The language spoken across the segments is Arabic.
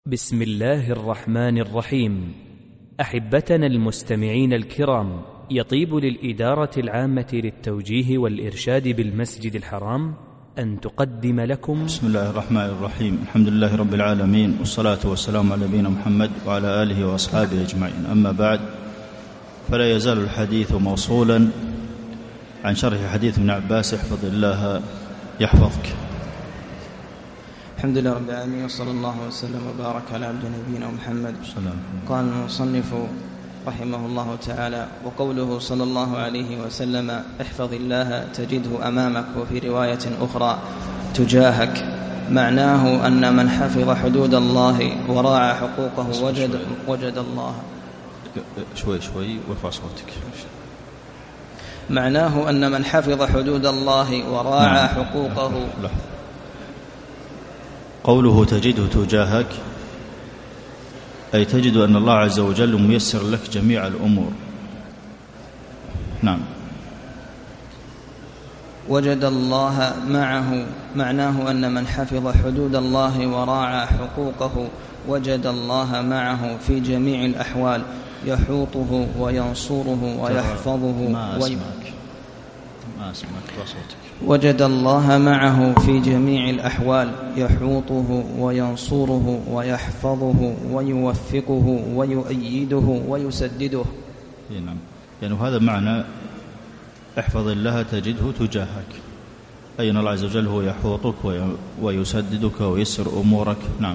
بسم الله الرحمن الرحيم. أحبتنا المستمعين الكرام، يطيب للإدارة العامة للتوجيه والإرشاد بالمسجد الحرام أن تقدم لكم بسم الله الرحمن الرحيم. الحمد لله رب العالمين، والصلاة والسلام على نبينا محمد وعلى آله وأصحابه أجمعين. أما بعد، فلا يزال الحديث موصولا عن شرح حديث ابن عباس: احفظ الله يحفظك. الحمد لله رب العالمين، وصلى الله وسلم وبارك على عبد نبينا محمد. قال المصنف رحمه الله تعالى: وقوله صلى الله عليه وسلم احفظ الله تجده أمامك، وفي رواية أخرى تجاهك، معناه أن من حفظ حدود الله وراعى حقوقه وجد الله. شوي وارفع صوتك. معناه أن من حفظ حدود الله وراعى حقوقه. قوله تجده تجاهك أي تجد أن الله عز وجل ميسر لك جميع الأمور. نعم. وجد الله معه، معناه أن من حفظ حدود الله وراعى حقوقه وجد الله معه في جميع الأحوال، يحوطه وينصره ويحفظه. ما أسمعك بصوتك. وجد الله معه في جميع الأحوال، يحوطه وينصره ويحفظه ويوفقه ويؤيده ويسدده. نعم، يعني هذا معنى احفظ الله تجده تجاهك، أي أن الله عز وجل هو يحوطك ويسددك ويسر أمورك. نعم.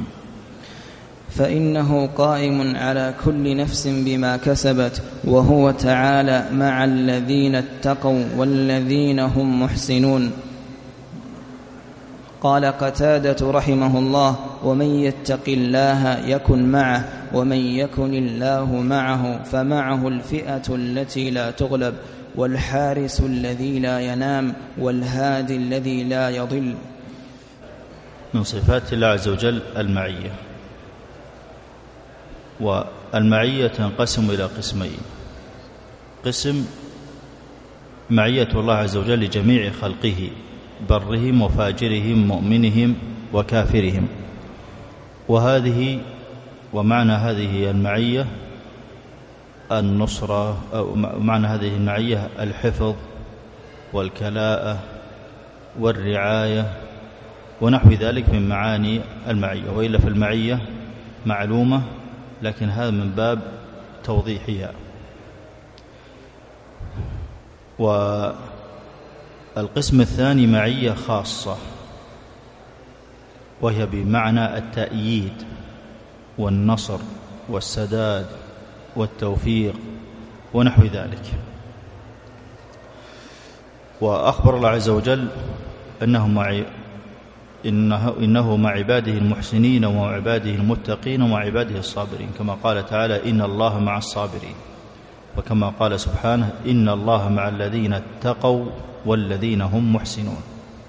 فإنه قائم على كل نفس بما كسبت، وهو تعالى مع الذين اتقوا والذين هم محسنون. قال قتادة رحمه الله: ومن يتق الله يكن معه، ومن يكن الله معه فمعه الفئة التي لا تغلب، والحارس الذي لا ينام، والهادي الذي لا يضل. من صفات الله عز وجل المعية، والمعية تنقسم إلى قسمين: قسم معية الله عز وجل لجميع خلقه، برهم وفاجرهم، مؤمنهم وكافرهم، ومعنى هذه المعية النصرة، أو معنى هذه المعية الحفظ والكلاءة والرعاية ونحو ذلك من معاني المعية. وإلا فالمعية معلومة، لكن هذا من باب توضيحها. والقسم الثاني معية خاصة، وهي بمعنى التأييد والنصر والسداد والتوفيق ونحو ذلك. وأخبر الله عز وجل إنه مع عباده المحسنين ومع عباده المتقين ومع عباده الصابرين، كما قال تعالى: إن الله مع الصابرين. وكما قال سبحانه: إن الله مع الذين اتقوا والذين هم محسنون.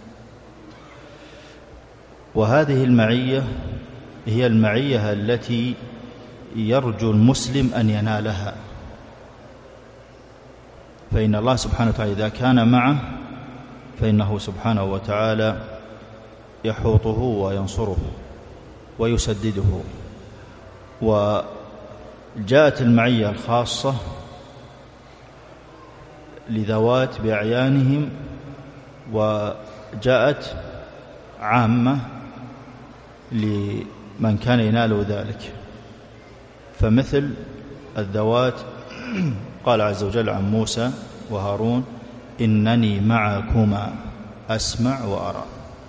وهذه المعية هي المعية التي يرجو المسلم أن ينالها، فإن الله سبحانه وتعالى إذا كان معه فإنه سبحانه وتعالى يحوطه وينصره ويسدده. وجاءت المعية الخاصة لذوات بأعيانهم، وجاءت عامة لمن كان ينال ذلك. فمثل الذوات قال عز وجل عن موسى وهارون: إنني معكما أسمع وأرى.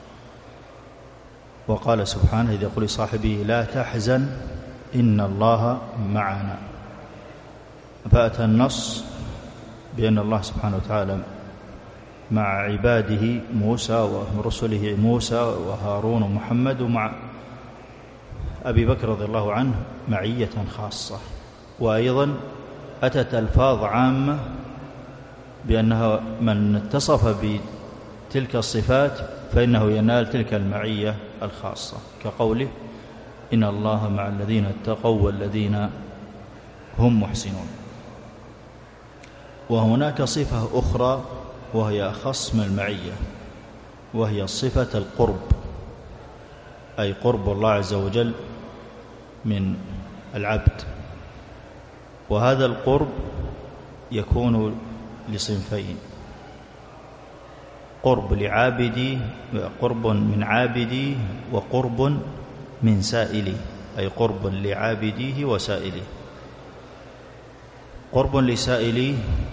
وقال سبحانه إذ يقول لصاحبه: لا تحزن إن الله معنا. فأتى النص بأن الله سبحانه وتعالى مع عباده موسى ورسله موسى وهارون ومحمد، ومع أبي بكر رضي الله عنه معية خاصة. وأيضا أتت ألفاظ عامة بأنها من اتصف بتلك الصفات فإنه ينال تلك المعية الخاصة، كقوله: إن الله مع الذين اتقوا والذين هم محسنون. وهناك صفة أخرى وهي أخص من المعية، وهي صفة القرب، أي قرب الله عز وجل من العبد. وهذا القرب يكون لصنفين: قرب لعابدي، قرب من عابدي، وقرب من سائلي، أي قرب لعابديه وسائليه. قرب لسائليه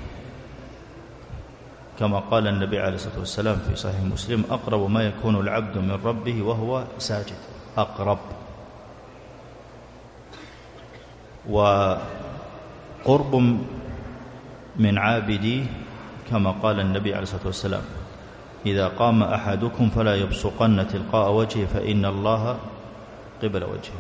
كما قال النبي عليه الصلاة والسلام في صحيح مسلم: أقرب ما يكون العبد من ربه وهو ساجد. أقرب. وقرب من عابديه كما قال النبي عليه الصلاة والسلام: إذا قام أحدكم فلا يبصقن تلقاء وجهه فإن الله قبل وجهه.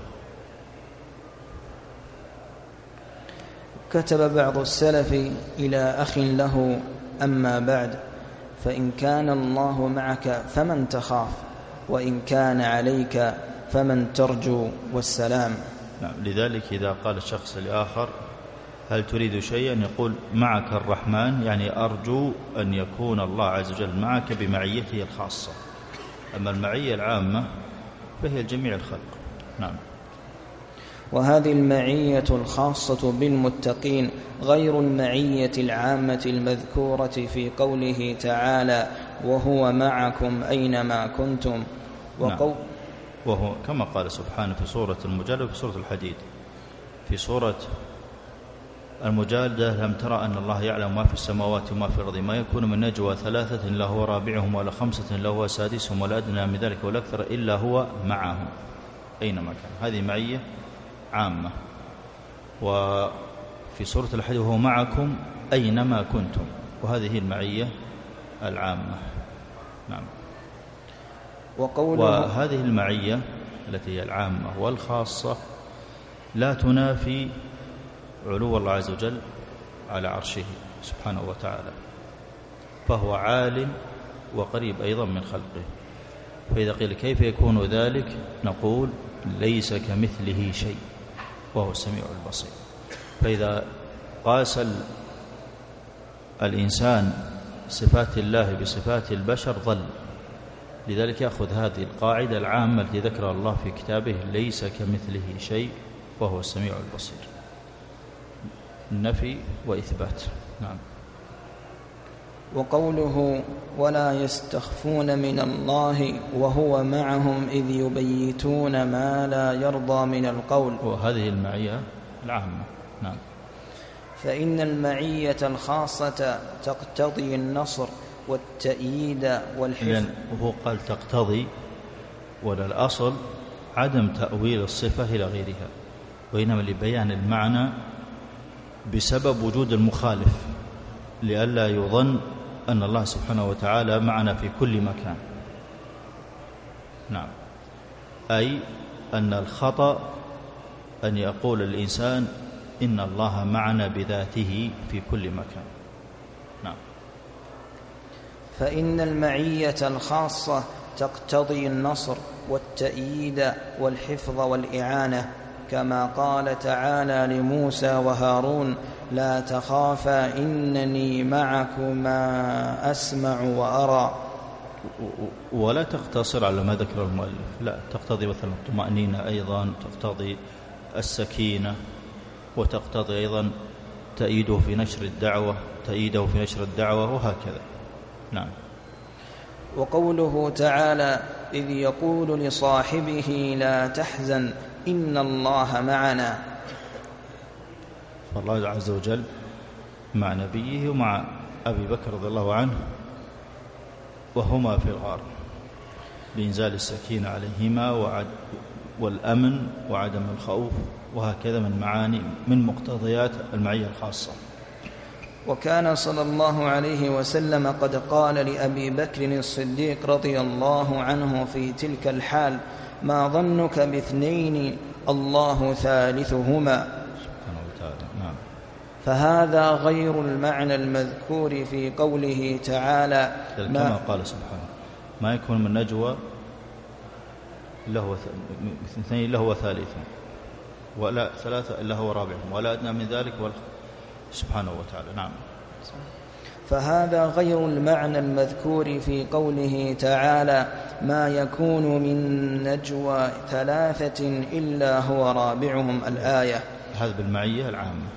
كتب بعض السلف إلى أخ له: أما بعد، فإن كان الله معك فمن تخاف، وإن كان عليك فمن ترجو، والسلام. لذلك إذا قال الشخص لآخر: هل تريد شيئا؟ يقول: معك الرحمن، يعني أرجو أن يكون الله عز وجل معك بمعيته الخاصة. أما المعية العامة فهي جميع الخلق. نعم. وهذه المعية الخاصة بالمتقين غير المعية العامة المذكورة في قوله تعالى: وهو معكم أينما كنتم. وهو كما قال سبحانه في سورة المجادلة وفي سورة الحديد. في سورة المجادلة: لم ترى أن الله يعلم ما في السماوات وما في الأرض، ما يكون من نجوى ثلاثة إلا هو رابعهم ولا خمسة إلا هو سادسهم ولا أدنى من ذلك ولا أكثر إلا هو معهم أينما كان. هذه معية عامة. وفي سورة الحديد: وهو معكم أينما كنتم، وهذه المعية العامة. نعم. وهذه المعية التي هي العامة والخاصة لا تنافي علو الله عز وجل على عرشه سبحانه وتعالى، فهو عال وقريب أيضا من خلقه. فإذا قيل كيف يكون ذلك؟ نقول: ليس كمثله شيء وهو السميع البصير. فإذا قاس الإنسان صفات الله بصفات البشر ضل. لذلك يأخذ هذه القاعدة العامة التي ذكرها الله في كتابه: ليس كمثله شيء وهو السميع البصير. النفي وإثبات. نعم. وقوله: ولا يستخفون من الله وهو معهم إذ يبيتون ما لا يرضى من القول، وهذه المعية العامة. نعم. فإن المعية الخاصة تقتضي النصر والتأييد والحفظ. وهو قال تقتضي، ولا الأصل عدم تأويل الصفة إلى غيرها، وإنما لبيان المعنى بسبب وجود المخالف، لئلا يظن أن الله سبحانه وتعالى معنا في كل مكان. نعم. أي أن الخطأ أن يقول الإنسان إن الله معنا بذاته في كل مكان. نعم. فإن المعية الخاصة تقتضي النصر والتأييد والحفظ والإعانة، كما قال تعالى لموسى وهارون: لا تخافا إنني معكما أسمع وأرى. ولا تقتصر على ما ذكر المؤلف، لا، تقتضي مثلا الطمأنينة أيضا، تقتضي السكينة، وتقتضي أيضا تأييده في نشر الدعوة، وهكذا. نعم. وقوله تعالى: إذ يقول لصاحبه لا تحزن إن الله معنا. فالله عز وجل مع نبيه ومع أبي بكر رضي الله عنه وهما في الغار، لإنزال السكينة عليهما والأمن وعدم الخوف، وهكذا من معاني من مقتضيات المعية الخاصة. وكان صلى الله عليه وسلم قد قال لأبي بكر الصديق رضي الله عنه في تلك الحال: ما ظنك باثنين الله ثالثهما. سبحانه وتعالى. نعم. فهذا غير المعنى المذكور في قوله تعالى: كما قال سبحانه: ما يكون من نجوى اثنين إلا هو ثالثهم، ولا ثلاثة إلا هو رابعهم، ولا أدنى من ذلك سبحانه وتعالى. نعم. فهذا غير المعنى المذكور في قوله تعالى: ما يكون من نجوى 3 إلا هو رابعهم. الآية. هذا بالمعية العامة.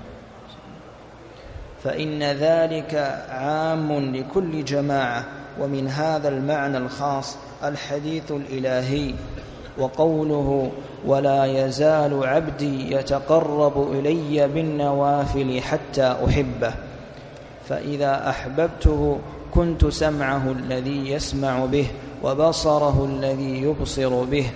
فإن ذلك عام لكل جماعة. ومن هذا المعنى الخاص الحديث الإلهي وقوله ولا يزال عبدي يتقرب إلي بالنوافل حتى أحبه، فإذا أحببته كنت سمعه الذي يسمع به وبصره الذي يبصر به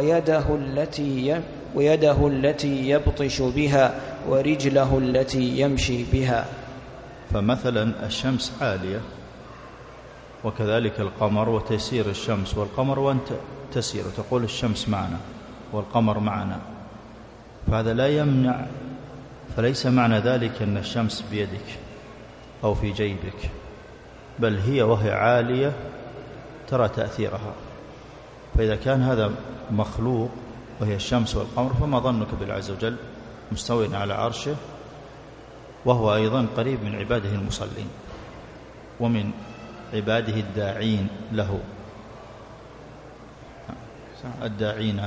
ويده التي يبطش بها ورجله التي يمشي بها. فمثلا الشمس عالية وكذلك القمر، وتسير الشمس والقمر وأنت تسير وتقول الشمس معنا والقمر معنا، فهذا لا يمنع، فليس معنى ذلك أن الشمس بيدك أو في جيبك، بل هي وهي عالية ترى تأثيرها. فإذا كان هذا مخلوق وهي الشمس والقمر، فما ظنك بالله عز وجل مستوٍ على عرشه، وهو أيضا قريب من عباده المصلين ومن عباده الداعين له، الداعين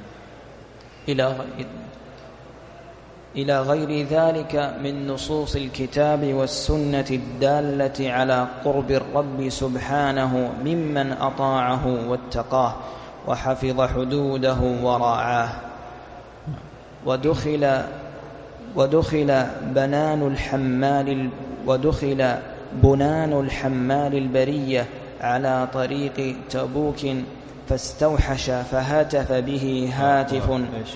إلى غير ذلك من نصوص الكتاب والسنة الدالة على قرب الرب سبحانه ممن أطاعه واتقاه وحفظ حدوده وراعاه. ودخل بنان الحمال البرية على طريق تبوك فاستوحش فهتف به هاتف.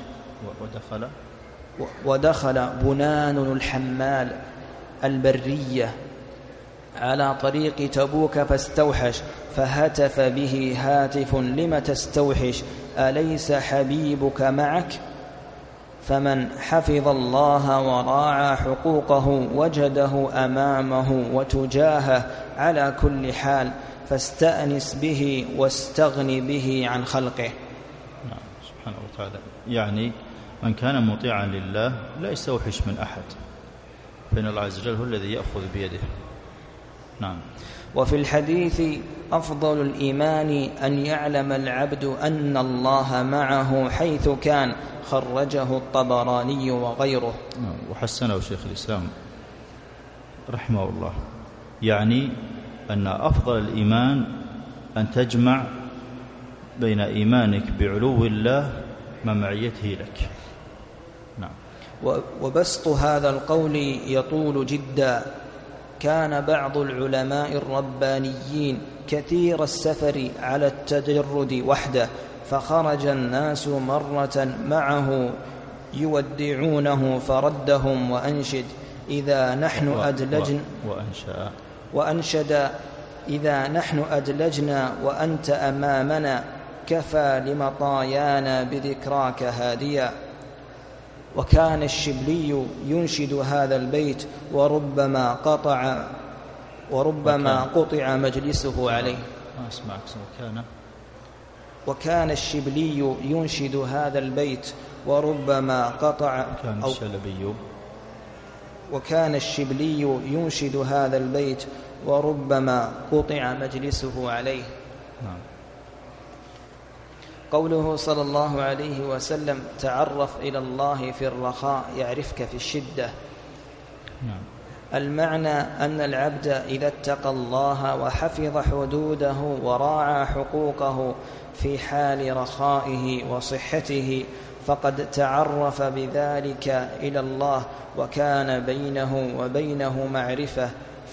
ودخل بنان الحمال البرية على طريق تبوك فاستوحش فهتف به هاتف لم تستوحش أليس حبيبك معك؟ فمن حفظ الله وراعى حقوقه وجده أمامه وتجاهه على كل حال، فاستأنس به واستغن به عن خلقه. نعم سبحانه وتعالى. يعني من كان مطيعا لله لا يستوحش من أحد، فإن الله عز وجل هو الذي يأخذ بيده. نعم. وفي الحديث أفضل الإيمان أن يعلم العبد أن الله معه حيث كان، خرجه الطبراني وغيره. وحسنه شيخ الإسلام رحمه الله. يعني أن أفضل الإيمان أن تجمع بين إيمانك بعلو الله مع معيته لك. نعم. وبسط هذا القول يطول جدا. كان بعض العلماء الربانيين كثير السفر على التجرد وحده، فخرج الناس مرة معه يودعونه فردهم وأنشد إذا نحن وأنشد إذا نحن أدلجنا وأنت أمامنا كفى لمطايانا بذكراك هاديا. وكان الشبلي ينشد هذا البيت وربما قطع مجلسه عليه. وكان الشبلي ينشد هذا البيت وربما قطع وكان الشبلي ينشد هذا البيت وربما قطع مجلسه عليه. قوله صلى الله عليه وسلم تعرف إلى الله في الرخاء يعرفك في الشدة. المعنى أن العبد إذا اتقى الله وحفظ حدوده وراعى حقوقه في حال رخائه وصحته فقد تعرف بذلك إلى الله، وكان بينه وبينه معرفة،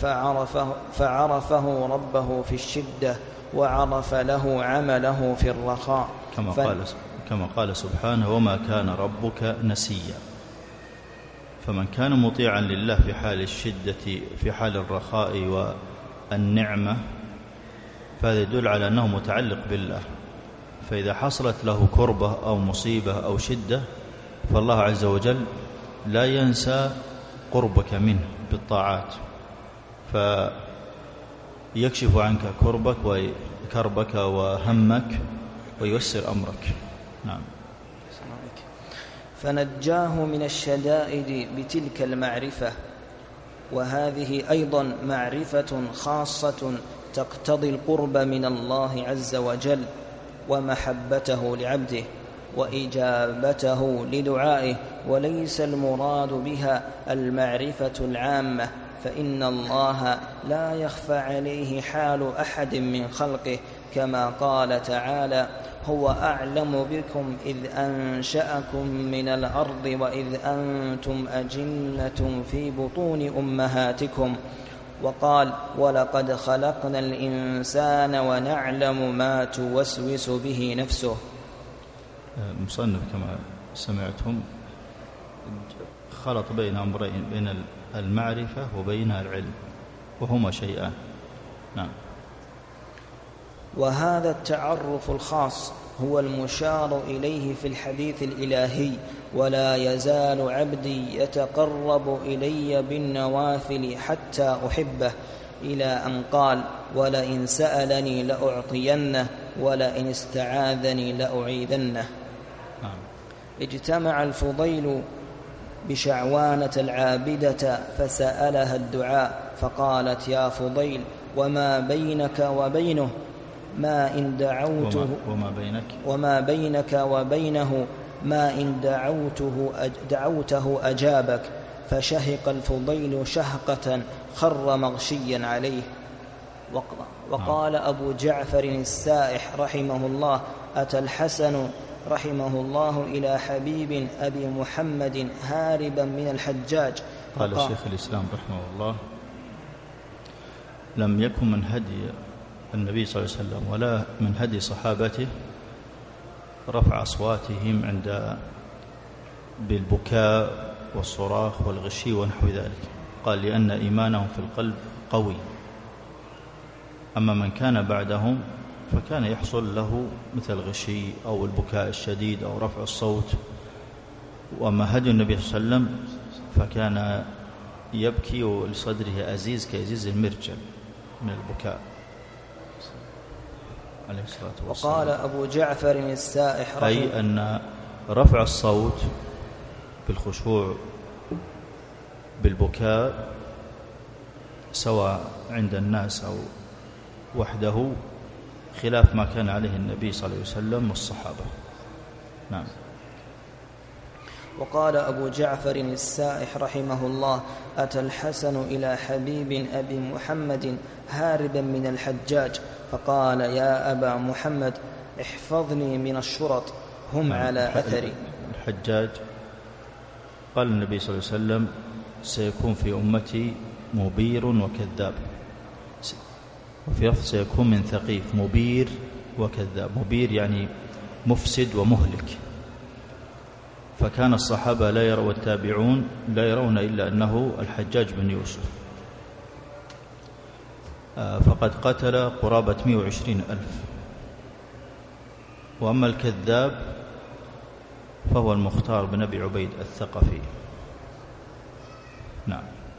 فعرفه ربه في الشدة وعرف له عمله في الرخاء. كما قال سبحانه وما كان ربك نسيا. فمن كان مطيعا لله في حال الشدة في حال الرخاء والنعمة فهذا يدل على أنه متعلق بالله، فإذا حصلت له كربة أو مصيبة أو شدة فالله عز وجل لا ينسى قربك منه بالطاعات، فيكشف عنك كربك وهمك وييسر أمرك. نعم. فنجاه من الشدائد بتلك المعرفة، وهذه أيضا معرفة خاصة تقتضي القرب من الله عز وجل، ومحبته لعبده وإجابته لدعائه، وليس المراد بها المعرفة العامة، فإن الله لا يخفى عليه حال أحد من خلقه، كما قال تعالى: هو أعلم بكم إذ أنشأكم من الأرض وإذ أنتم أجنة في بطون أمهاتكم. وقال: ولقد خلقنا الإنسان ونعلم ما توسوس به نفسه. المصنف كما سمعتم خلط بين أمرين، بين المعرفة وبين العلم، وهما شيئان. نعم. وهذا التعرف الخاص هو المشار إليه في الحديث الإلهي: ولا يزال عبدي يتقرب إلي بالنوافل حتى أحبه، إلى أن قال: ولئن سألني لأعطينه ولئن استعاذني لأعيذنه. اجتمع الفضيل بشعوانة العابدة فسألها الدعاء، فقالت: يا فضيل، وما بينك وبينه ما إن دعوته وما بينك وبينه ما إن دعوته أجابك. فشهق الفضيل شهقة خر مغشيا عليه. وقال أبو جعفر السائح رحمه الله: أتى الحسن رحمه الله إلى حبيب أبي محمد هاربا من الحجاج. قال شيخ الإسلام رحمه الله: لم يكن من هدي النبي صلى الله عليه وسلم ولا من هدي صحابته رفع أصواتهم بالبكاء والصراخ والغشي ونحو ذلك. قال: لأن إيمانهم في القلب قوي. أما من كان بعدهم فكان يحصل له مثل الغشي أو البكاء الشديد أو رفع الصوت. وأما هدي النبي صلى الله عليه وسلم فكان يبكي ولصدره أزيز كأزيز المرجل من البكاء عليه الصلاة والسلام. وقال أبو جعفر السائح أي أن رفع الصوت بالخشوع بالبكاء سواء عند الناس أو وحده خلاف ما كان عليه النبي صلى الله عليه وسلم والصحابة. نعم. وقال أبو جعفر السائح رحمه الله: أتى الحسن إلى حبيب أبي محمد هاربا من الحجاج، فقال: يا أبا محمد، احفظني من الشرط، هم على أثري. الحجاج قال النبي صلى الله عليه وسلم: سيكون في أمتي مبير وكذاب. وفي لفظ سيكون من ثقيف، مبير وكذاب. مبير يعني مفسد ومهلك. فكان الصحابة لا يرون والتابعون لا يرون إلا أنه الحجاج بن يوسف، فقد قتل قرابة 120,000. وأما الكذاب فهو المختار بن أبي عبيد الثقفي. نعم.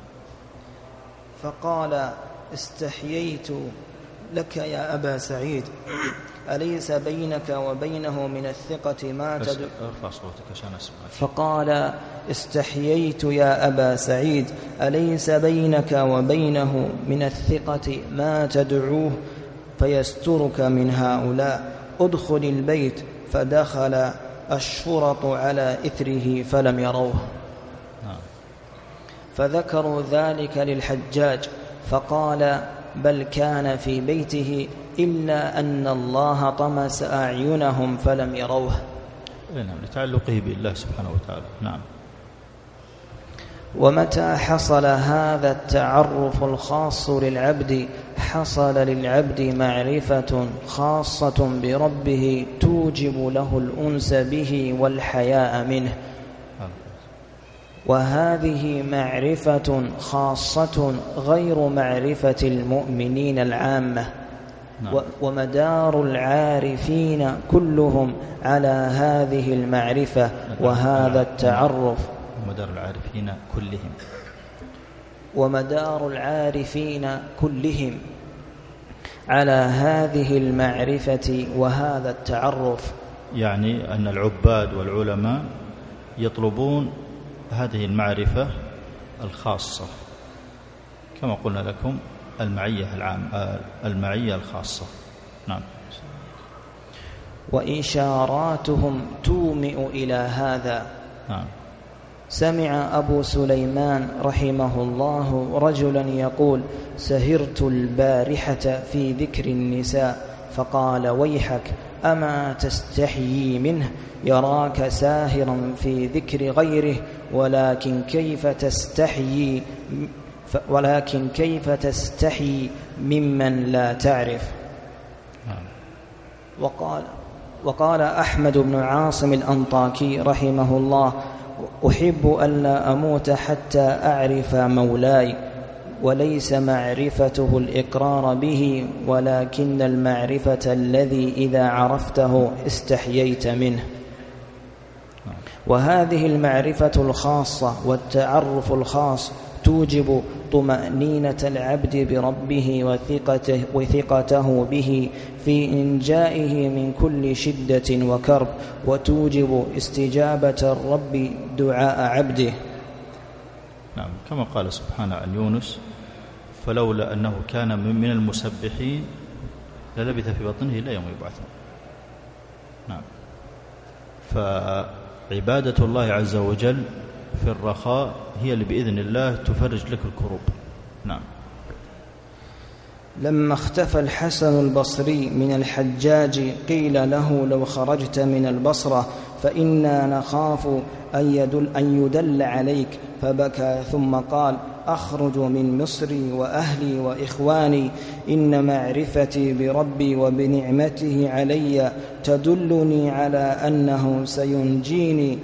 فقال: استحييت لك يا أبا سعيد، أليس بينك وبينه من الثقة ما ارفع صوتك عشان أسمع. فقال: استحييت يا أبا سعيد، أليس بينك وبينه من الثقة ما تدعوه فيسترك من هؤلاء؟ ادخل البيت. فدخل الشرط على إثره فلم يروه. فذكروا ذلك للحجاج، فقال: بل كان في بيته، إلا أن الله طمس أعينهم فلم يروه. نعم، لتعلقه بالله سبحانه وتعالى. نعم. ومتى حصل هذا التعرف الخاص للعبد، حصل للعبد معرفة خاصة بربه توجب له الأنس به والحياء منه. وهذه معرفة خاصة غير معرفة المؤمنين العامة. ومدار العارفين كلهم على هذه المعرفة وهذا التعرف. ومدار العارفين كلهم على هذه المعرفة وهذا التعرف. يعني أن العباد والعلماء يطلبون هذه المعرفة الخاصة، كما قلنا لكم المعية العامة، المعية الخاصة. نعم. وإشاراتهم تومئ إلى هذا. سمع أبو سليمان رحمه الله رجلا يقول: سهرت البارحة في ذكر النساء، فقال: ويحك، أما تستحيي منه؟ يراك ساهرا في ذكر غيره، ولكن كيف تستحيي ممن لا تعرف. وقال أحمد بن عاصم الأنطاكي رحمه الله: أحب ألا أموت حتى أعرف مولاي، وليس معرفته الإقرار به، ولكن المعرفة الذي إذا عرفته استحييت منه. وهذه المعرفة الخاصة والتعرف الخاص توجب طمأنينة العبد بربه وثقته به في إنجائه من كل شدة وكرب، وتوجب استجابة الرب دعاء عبده. نعم، كما قال سبحانه عن يونس: فلولا أنه كان من المسبحين للبث في بطنه إلى يوم يبعثون. نعم، فعبادة الله عز وجل في الرخاء هي اللي بإذن الله تفرج لك الكروب. نعم. لما اختفى الحسن البصري من الحجاج قيل له: لو خرجت من البصرة فإنا نخاف أن يدل عليك، فبكى ثم قال: أخرج من مصري وأهلي وإخواني، إن معرفتي بربي وبنعمته علي تدلني على أنه سينجيني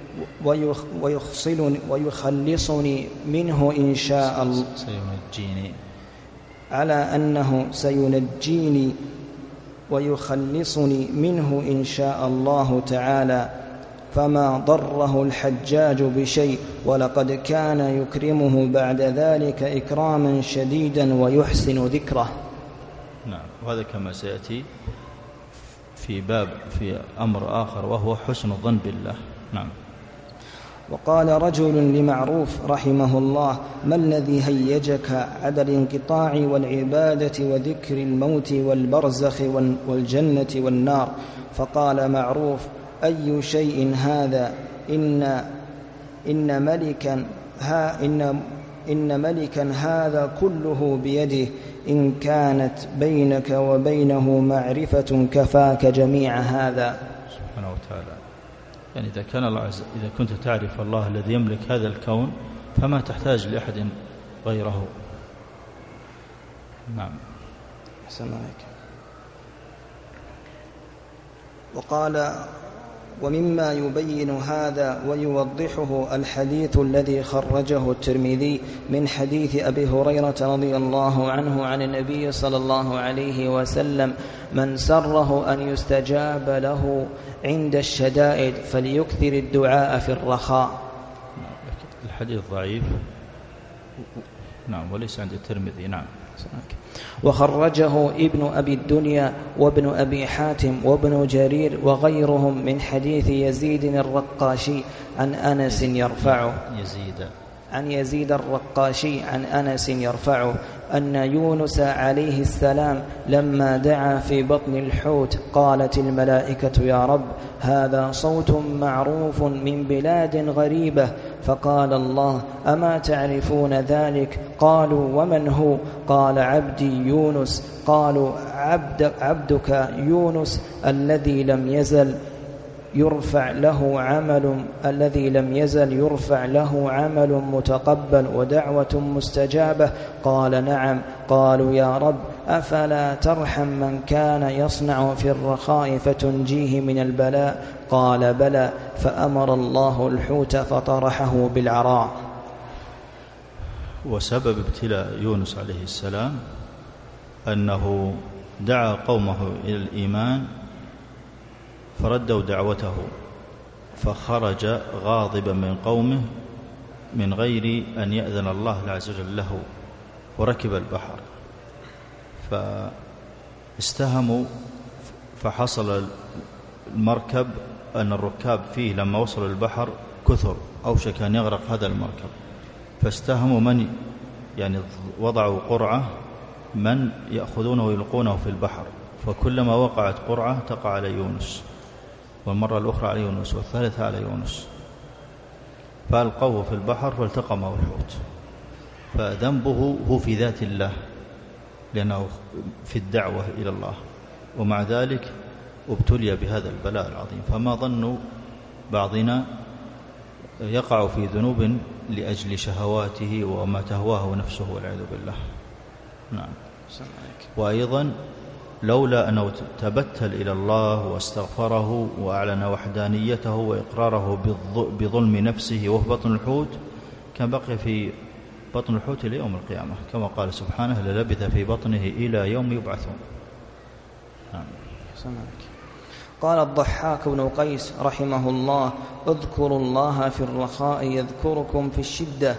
ويخلصني منه إن شاء الله، على أنه سينجيني ويخلصني منه إن شاء الله تعالى، فما ضره الحجاج بشيء، ولقد كان يكرمه بعد ذلك إكراما شديدا ويحسن ذكره. نعم، وهذا كما سيأتي في أمر آخر، وهو حسن الظن بالله. نعم. وقال رجل لمعروف رحمه الله: ما الذي هيجك على الانقطاع والعبادة وذكر الموت والبرزخ والجنة والنار؟ فقال معروف: أي شيء هذا؟ إن ملكا هذا كله بيده، إن كانت بينك وبينه معرفة كفاك جميع هذا. سبحانه وتعالى. يعني إذا كنت تعرف الله الذي يملك هذا الكون، فما تحتاج لأحد غيره. نعم. أحسن عليك. وقال: ومما يبين هذا ويوضحه الحديث الذي خرجه الترمذي من حديث أبي هريرة رضي الله عنه عن النبي صلى الله عليه وسلم: من سره أن يستجاب له عند الشدائد فليكثر الدعاء في الرخاء. الحديث ضعيف. نعم، وليس عند الترمذي. نعم. وخرجه ابن أبي الدنيا وابن أبي حاتم وابن جرير وغيرهم من حديث يزيد الرقاشي عن أنس يرفعه. عن يزيد الرقاشي عن أنس يرفعه أن يونس عليه السلام لما دعا في بطن الحوت قالت الملائكة: يا رب، هذا صوت معروف من بلاد غريبة. فقال الله: أما تعرفون ذلك؟ قالوا: ومن هو؟ قال: عبدي يونس. قالوا: عبدك يونس الذي لم يزل يرفع له عمل متقبل ودعوة مستجابة. قال: نعم. قالوا: يا رب، أفلا ترحم من كان يصنع في الرخاء فتنجيه من البلاء؟ قال: بلى. فأمر الله الحوت فطرحه بالعراء. وسبب ابتلاء يونس عليه السلام أنه دعا قومه إلى الإيمان فردوا دعوته، فخرج غاضبا من قومه من غير أن يأذن الله عز وجل له، وركب البحر فاستهموا، فحصل المركب أن الركاب فيه لما وصلوا البحر كثر، أوشك أن يغرق هذا المركب، فاستهموا وضعوا قرعة من يأخذونه ويلقونه في البحر، فكلما وقعت قرعة تقع على يونس، والمرة الأخرى على يونس، والثالثة على يونس، فألقوه في البحر فالتقمه الحوت. فذنبه هو في ذات الله لأنه في الدعوة إلى الله، ومع ذلك ابتلي بهذا البلاء العظيم. فما ظن بعضنا يقع في ذنوب لأجل شهواته وما تهواه نفسه والعياذ بالله. نعم. وأيضا لولا أنه تبتل إلى الله واستغفره وأعلن وحدانيته وإقراره بظلم نفسه وهو بطن الحوت كان بقي في بطن الحوت إلى يوم القيامة، كما قال سبحانه للبث في بطنه إلى يوم يبعثون. نعم. قال الضحاك بن قيس رحمه الله: اذكروا الله في الرخاء يذكركم في الشدة.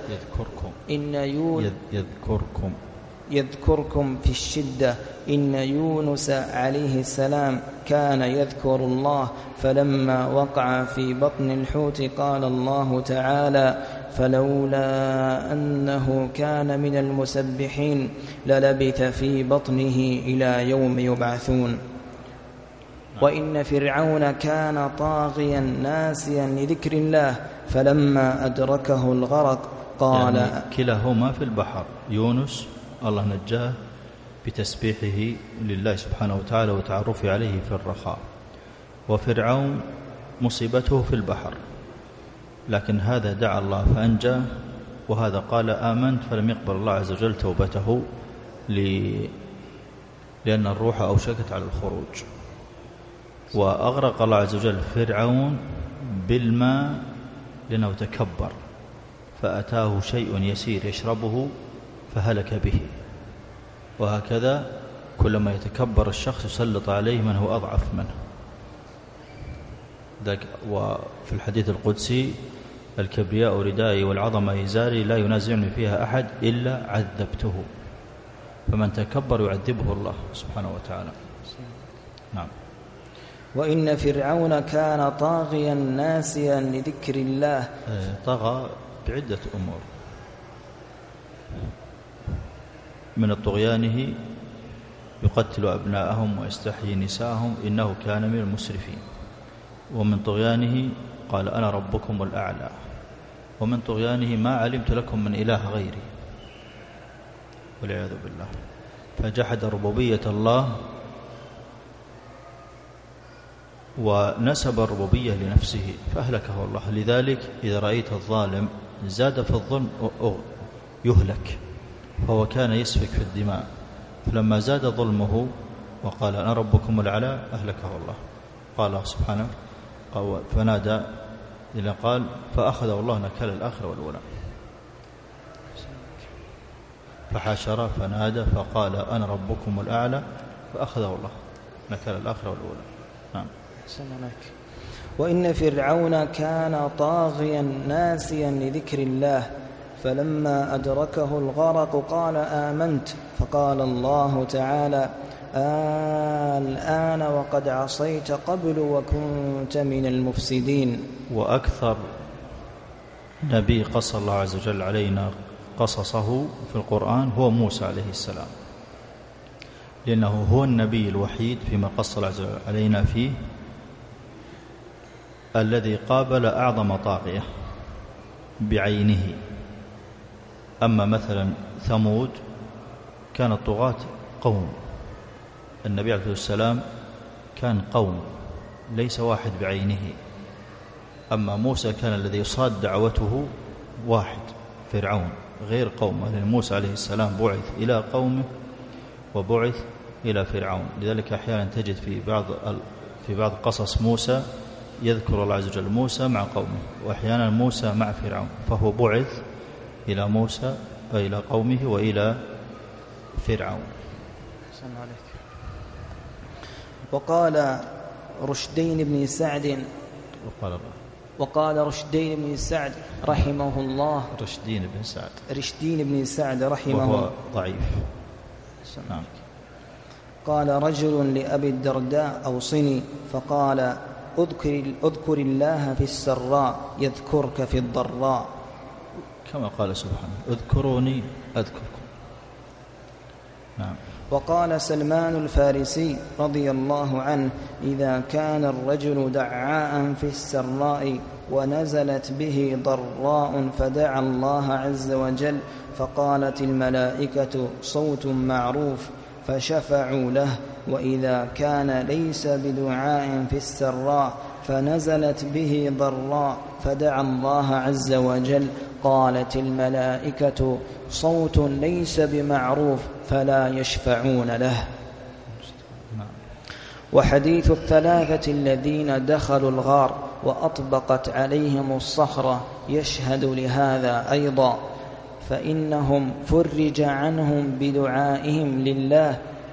يذكركم في الشدة. إن يونس عليه السلام كان يذكر الله، فلما وقع في بطن الحوت قال الله تعالى: فلولا أنه كان من المسبحين للبث في بطنه إلى يوم يبعثون. وإن فرعون كان طاغيا ناسيا لذكر الله، فلما أدركه الغرق قال يعني كلاهما في البحر. يونس الله نجاه بتسبيحه لله سبحانه وتعالى وتعرفه عليه في الرخاء، وفرعون مصيبته في البحر، لكن هذا دعا الله فأنجاه، وهذا قال آمنت فلم يقبل الله عز وجل توبته لأن الروح أوشكت على الخروج. وأغرق الله عز وجل فرعون بالماء لأنه تكبر، فأتاه شيء يسير يشربه فهلك به. وهكذا كلما يتكبر الشخص يسلط عليه من هو أضعف منه. وفي الحديث القدسي: الكبرياء ردائي والعظمة إزاري لا ينازعني فيها أحد إلا عذبته. فمن تكبر يعذبه الله سبحانه وتعالى. نعم. وإن فرعون كان طاغيا ناسيا لذكر الله. طغى بعدة أمور. من طغيانه يقتل أبناءهم ويستحيي نساءهم إنه كان من المسرفين. ومن طغيانه قال أنا ربكم الأعلى. ومن طغيانه ما علمت لكم من إله غيري، والعياذ بالله. فجحد ربوبية الله ونسب الربوبية لنفسه فأهلكه الله. لذلك إذا رأيت الظالم زاد في الظلم يهلك، فهو كان يسفك في الدماء، فلما زاد ظلمه وقال أنا ربكم الأعلى أهلكه الله. قال سبحانه فنادى إلى قال فأخذه الله نكال الآخرة والأولى. فحشر فنادى فقال أنا ربكم الأعلى فأخذه الله نكال الآخرة والأولى. نعم. وإن فرعون كان طاغيا ناسيا لذكر الله، فلما أدركه الغرق قال آمنت، فقال الله تعالى الآن وقد عصيت قبل وكنت من المفسدين. وأكثر نبي قص الله عز وجل علينا قصصه في القرآن هو موسى عليه السلام، لأنه هو النبي الوحيد فيما قص الله عز وجل علينا فيه الذي قابل أعظم طاغية بعينه. أما مثلا ثمود كان الطغاة قوم، النبي عليه السلام كان قوم ليس واحد بعينه. أما موسى كان الذي يصاد دعوته واحد فرعون غير قومه، لأن موسى عليه السلام بعث إلى قومه وبعث إلى فرعون. لذلك أحيانا تجد في بعض قصص موسى يذكر الله عز وجل موسى مع قومه، وأحيانا موسى مع فرعون، فهو بعث إلى موسى وإلى قومه وإلى فرعون. وقال رشدين بن سعد رحمه الله رشدين بن سعد رحمه وهو ضعيف. نعم. قال رجل لأبي الدرداء أوصني، فقال اذكر الله في السراء يذكرك في الضراء، كما قال سبحانه اذكروني أذكركم. نعم. وقال سلمان الفارسي رضي الله عنه: إذا كان الرجل دعاء في السراء ونزلت به ضراء فدعا الله عز وجل فقالت الملائكة صوت معروف فشفعوا له، وإذا كان ليس بدعاء في السراء فنزلت به ضراء فدعا الله عز وجل قالت الملائكة صوت ليس بمعروف فلا يشفعون له. وحديث الثلاثة الذين دخلوا الغار وأطبقت عليهم الصخرة يشهد لهذا أيضا، فإنهم فرج عنهم بدعائهم لله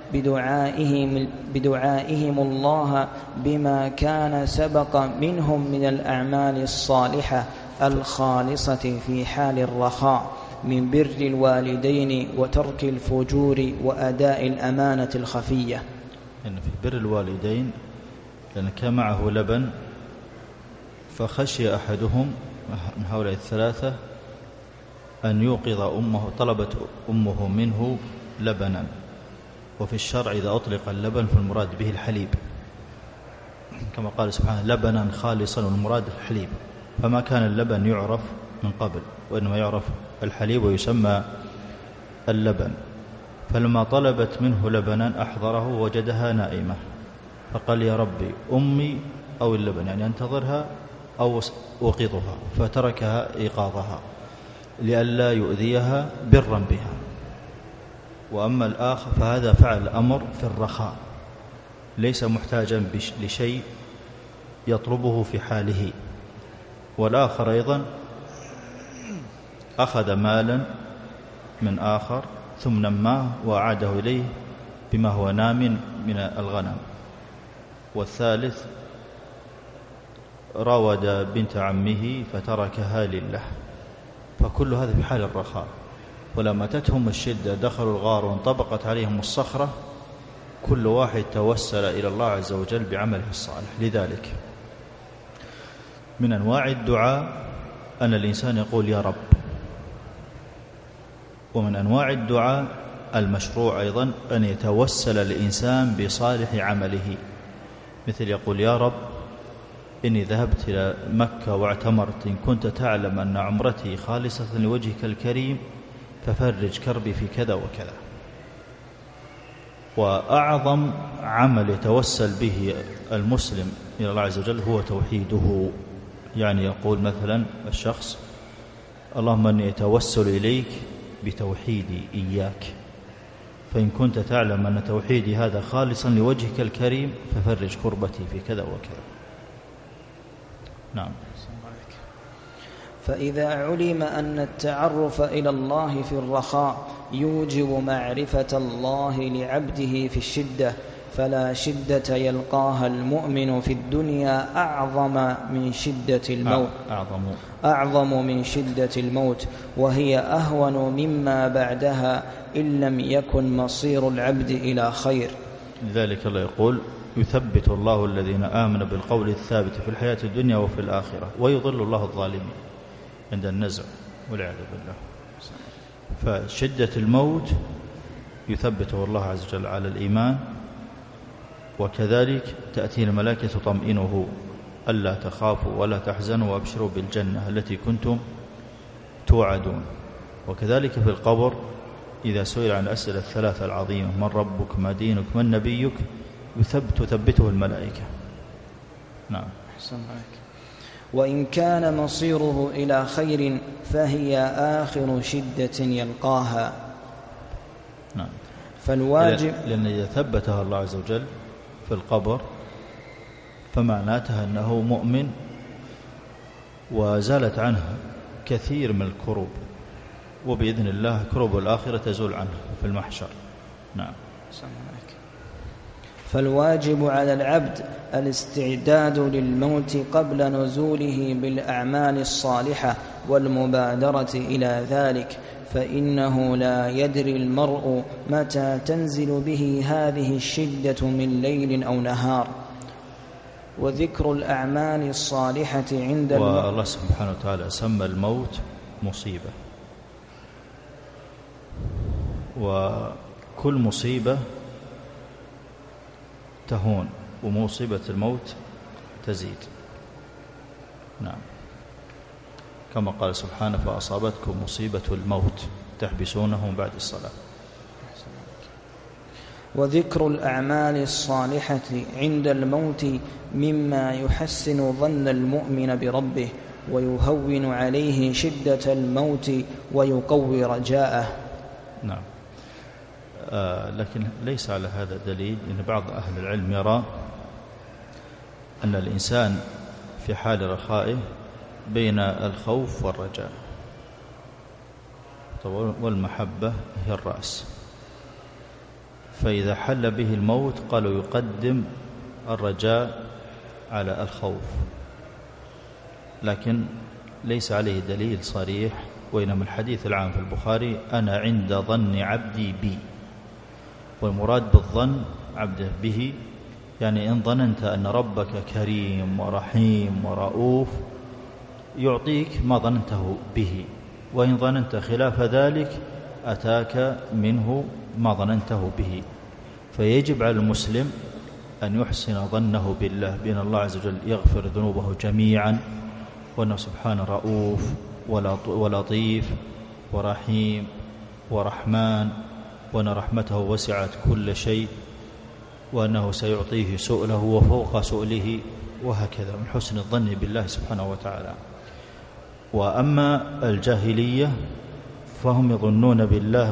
بدعائهم الله بما كان سبق منهم من الأعمال الصالحة الخالصة في حال الرخاء من بر الوالدين وترك الفجور وأداء الأمانة الخفية. إن في بر الوالدين لأن كان معه لبن فخشي أحدهم من هؤلاء الثلاثة أن يوقظ أمه، طلبت أمه منه لبنا، وفي الشرع إذا أطلق اللبن فالمراد به الحليب كما قال سبحانه لبنا خالصا، والمراد الحليب، فما كان اللبن يعرف من قبل وإنما يعرف الحليب ويسمى اللبن. فلما طلبت منه لبنا أحضره وجدها نائمة فقال يا ربي أمي أو اللبن، يعني أنتظرها أو أوقظها، فتركها إيقاظها لئلا يؤذيها برا بها. وأما الآخر فهذا فعل أمر في الرخاء ليس محتاجا لشيء يطلبه في حاله. والآخر أيضا أخذ مالا من آخر ثم نماه وأعاده إليه بما هو نام من الغنم. والثالث راود بنت عمه فتركها لله. فكل هذا في حال الرخاء. ولما أتتهم الشدة دخلوا الغار وانطبقت عليهم الصخرة كل واحد توسل إلى الله عز وجل بعمله الصالح. لذلك من أنواع الدعاء أن الإنسان يقول يا رب، ومن أنواع الدعاء المشروع أيضا أن يتوسل الإنسان بصالح عمله، مثل يقول يا رب إني ذهبت إلى مكة واعتمرت، إن كنت تعلم أن عمرتي خالصة لوجهك الكريم ففرج كربي في كذا وكذا. وأعظم عمل يتوسل به المسلم إلى الله عز وجل هو توحيده. يعني يقول مثلا الشخص اللهم أني أتوسل إليك بتوحيدي إياك، فإن كنت تعلم أن توحيدي هذا خالصا لوجهك الكريم ففرج كربتي في كذا وكذا. نعم. فإذا علم أن التعرف إلى الله في الرخاء يوجب معرفة الله لعبده في الشدة، فلا شدة يلقاها المؤمن في الدنيا أعظم من شدة الموت، وهي أهون مما بعدها إن لم يكن مصير العبد إلى خير. لذلك الله يقول يثبت الله الذين آمنوا بالقول الثابت في الحياة الدنيا وفي الآخرة ويضل الله الظالمين عند النزع والعياذ بالله. فشدة الموت يثبته الله عز وجل على الإيمان، وكذلك تأتي الملائكة تطمئنه ألا تخافوا ولا تحزنوا وابشروا بالجنة التي كنتم توعدون. وكذلك في القبر إذا سئل عن الأسئلة الثلاثة العظيمة من ربك ما دينك من نبيك تثبته الملائكة. نعم. وإن كان مصيره إلى خير فهي آخر شدة يلقاها. نعم. فالواجب لأن إذا ثبتها الله عز وجل في القبر فمعناتها أنه مؤمن وزالت عنه كثير من الكروب، وبإذن الله كروب الآخرة تزول عنه في المحشر. نعم. فالواجب على العبد الاستعداد للموت قبل نزوله بالأعمال الصالحة والمبادرة إلى ذلك، فإنه لا يدري المرء متى تنزل به هذه الشدة من ليل أو نهار. وذكر الأعمال الصالحة عند والله سبحانه وتعالى سمى الموت مصيبة، كل مصيبة تهون ومصيبة الموت تزيد. نعم، كما قال سبحانه فأصابتكم مصيبة الموت تحبسونهم بعد الصلاة. وذكر الأعمال الصالحة عند الموت مما يحسن ظن المؤمن بربه ويهون عليه شدة الموت ويقوي رجاءه. نعم، لكن ليس على هذا دليل، إن بعض أهل العلم يرى أن الإنسان في حال رخائه بين الخوف والرجاء، والمحبة هي الرأس، فإذا حل به الموت قالوا يقدم الرجاء على الخوف، لكن ليس عليه دليل صريح. وإنما الحديث العام في البخاري أنا عند ظن عبدي بي، والمراد بالظن عبده به يعني إن ظننت أن ربك كريم ورحيم ورؤوف يعطيك ما ظننته به، وإن ظننت خلاف ذلك أتاك منه ما ظننته به. فيجب على المسلم أن يحسن ظنه بالله، بأن الله عز وجل يغفر ذنوبه جميعا، وأنه سبحانه رؤوف ولطيف ورحيم ورحمن، وأن رحمته وسعت كل شيء، وأنه سيعطيه سؤله وفوق سؤله، وهكذا من حسن الظن بالله سبحانه وتعالى. وأما الجاهلية فهم يظنون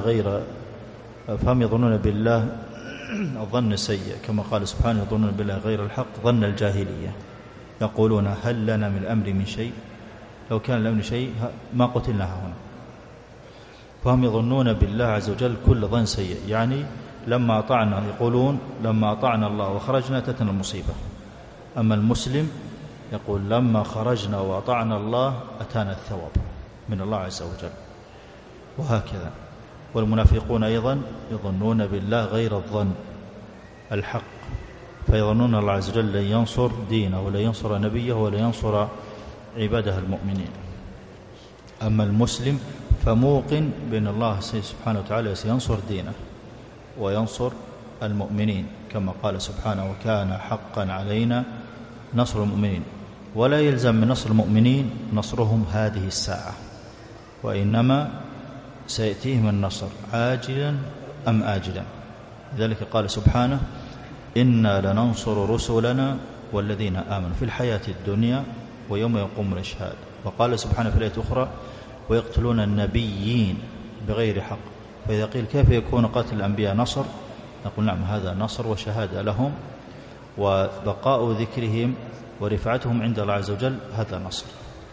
بالله الظن السيء، كما قال سبحانه يظنون بالله غير الحق ظن الجاهلية، يقولون هل لنا من الأمر من شيء، لو كان الأمر شيء ما قتلنا هنا. فهم يظنون بالله عز وجل كل ظن سيء، يعني لما أطعنا، يقولون لما أطعنا الله وخرجنا تتنا المصيبة. أما المسلم يقول لما خرجنا وأطعنا الله أتانا الثواب من الله عز وجل، وهكذا. والمنافقون أيضا يظنون بالله غير الظن الحق، فيظنون الله عز وجل لن ينصر دينه ولا ينصر نبيه ولا ينصر عباده المؤمنين. أما المسلم فموقن بأن الله سبحانه وتعالى سينصر دينه وينصر المؤمنين، كما قال سبحانه وكان حقا علينا نصر المؤمنين. ولا يلزم من نصر المؤمنين نصرهم هذه الساعة، وإنما سيأتيهم النصر عاجلا أم آجلا. لذلك قال سبحانه إنا لننصر رسلنا والذين آمنوا في الحياة الدنيا ويوم يقوم الأشهاد. وقال سبحانه في الآية الأخرى ويقتلون النبيين بغير حق. فإذا قيل كيف يكون قتل الأنبياء نصر، نقول نعم هذا نصر وشهادة لهم، وبقاء ذكرهم ورفعتهم عند الله عز وجل هذا نصر.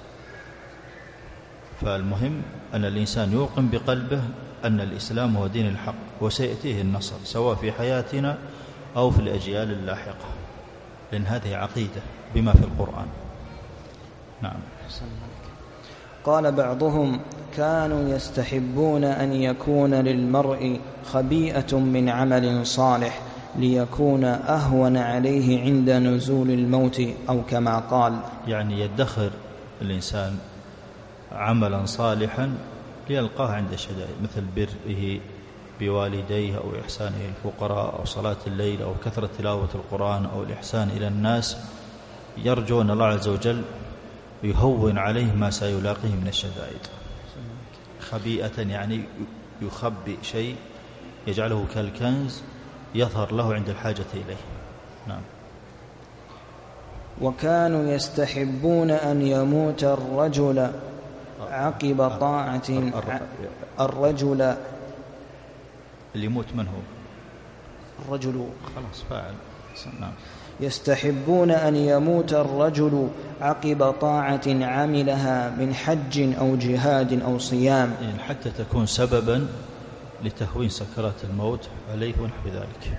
فالمهم أن الإنسان يوقن بقلبه أن الإسلام هو دين الحق، وسيأتيه النصر سواء في حياتنا أو في الأجيال اللاحقة، لأن هذه عقيدة بما في القرآن. نعم. قال بعضهم كانوا يستحبون أن يكون للمرء خبيئة من عمل صالح ليكون أهون عليه عند نزول الموت، أو كما قال يعني يدخر الإنسان عملا صالحا ليلقاه عند الشدائد، مثل بره بوالديه أو إحسانه الفقراء أو صلاة الليل أو كثرة تلاوة القرآن أو الإحسان إلى الناس، يرجو أن الله عز وجل يهون عليه ما سيلاقيه من الشدائد. خبيئة يعني يخبئ شيء يجعله كالكنز يظهر له عند الحاجة إليه. نعم. وكانوا يستحبون أن يموت الرجل عقب طاعة الرجل اللي يموت من هو؟ الرجل خلاص فاعل. نعم. يستحبون أن يموت الرجل عقب طاعة عملها من حج أو جهاد أو صيام، يعني حتى تكون سببا لتهوين سكرات الموت عليه ونحو ذلك.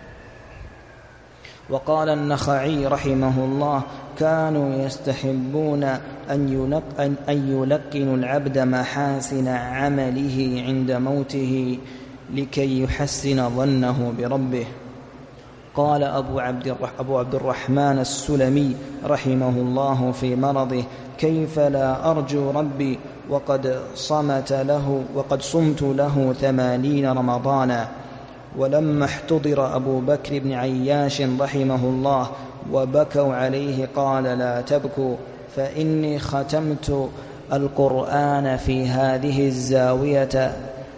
وقال النخعي رحمه الله كانوا يستحبون أن يلقنوا العبد محاسن عمله عند موته لكي يحسن ظنه بربه. قال أبو عبد الرحمن السلمي رحمه الله في مرضه كيف لا أرجو ربي وقد صمت له 80 رمضانا، ولما احتضر أبو بكر بن عياش رحمه الله وبكوا عليه قال: لا تبكوا، فإني ختمت القرآن في هذه الزاوية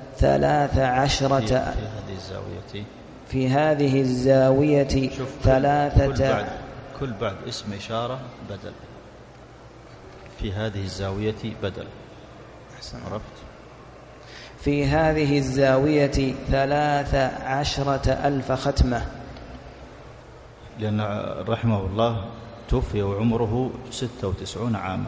13 في هذه الزاوية كل بعد اسم إشارة بدل. في هذه الزاوية بدل. عرفت؟ في هذه الزاوية 13,000 ختمة، لأن رحمه الله توفي وعمره 96 عاما،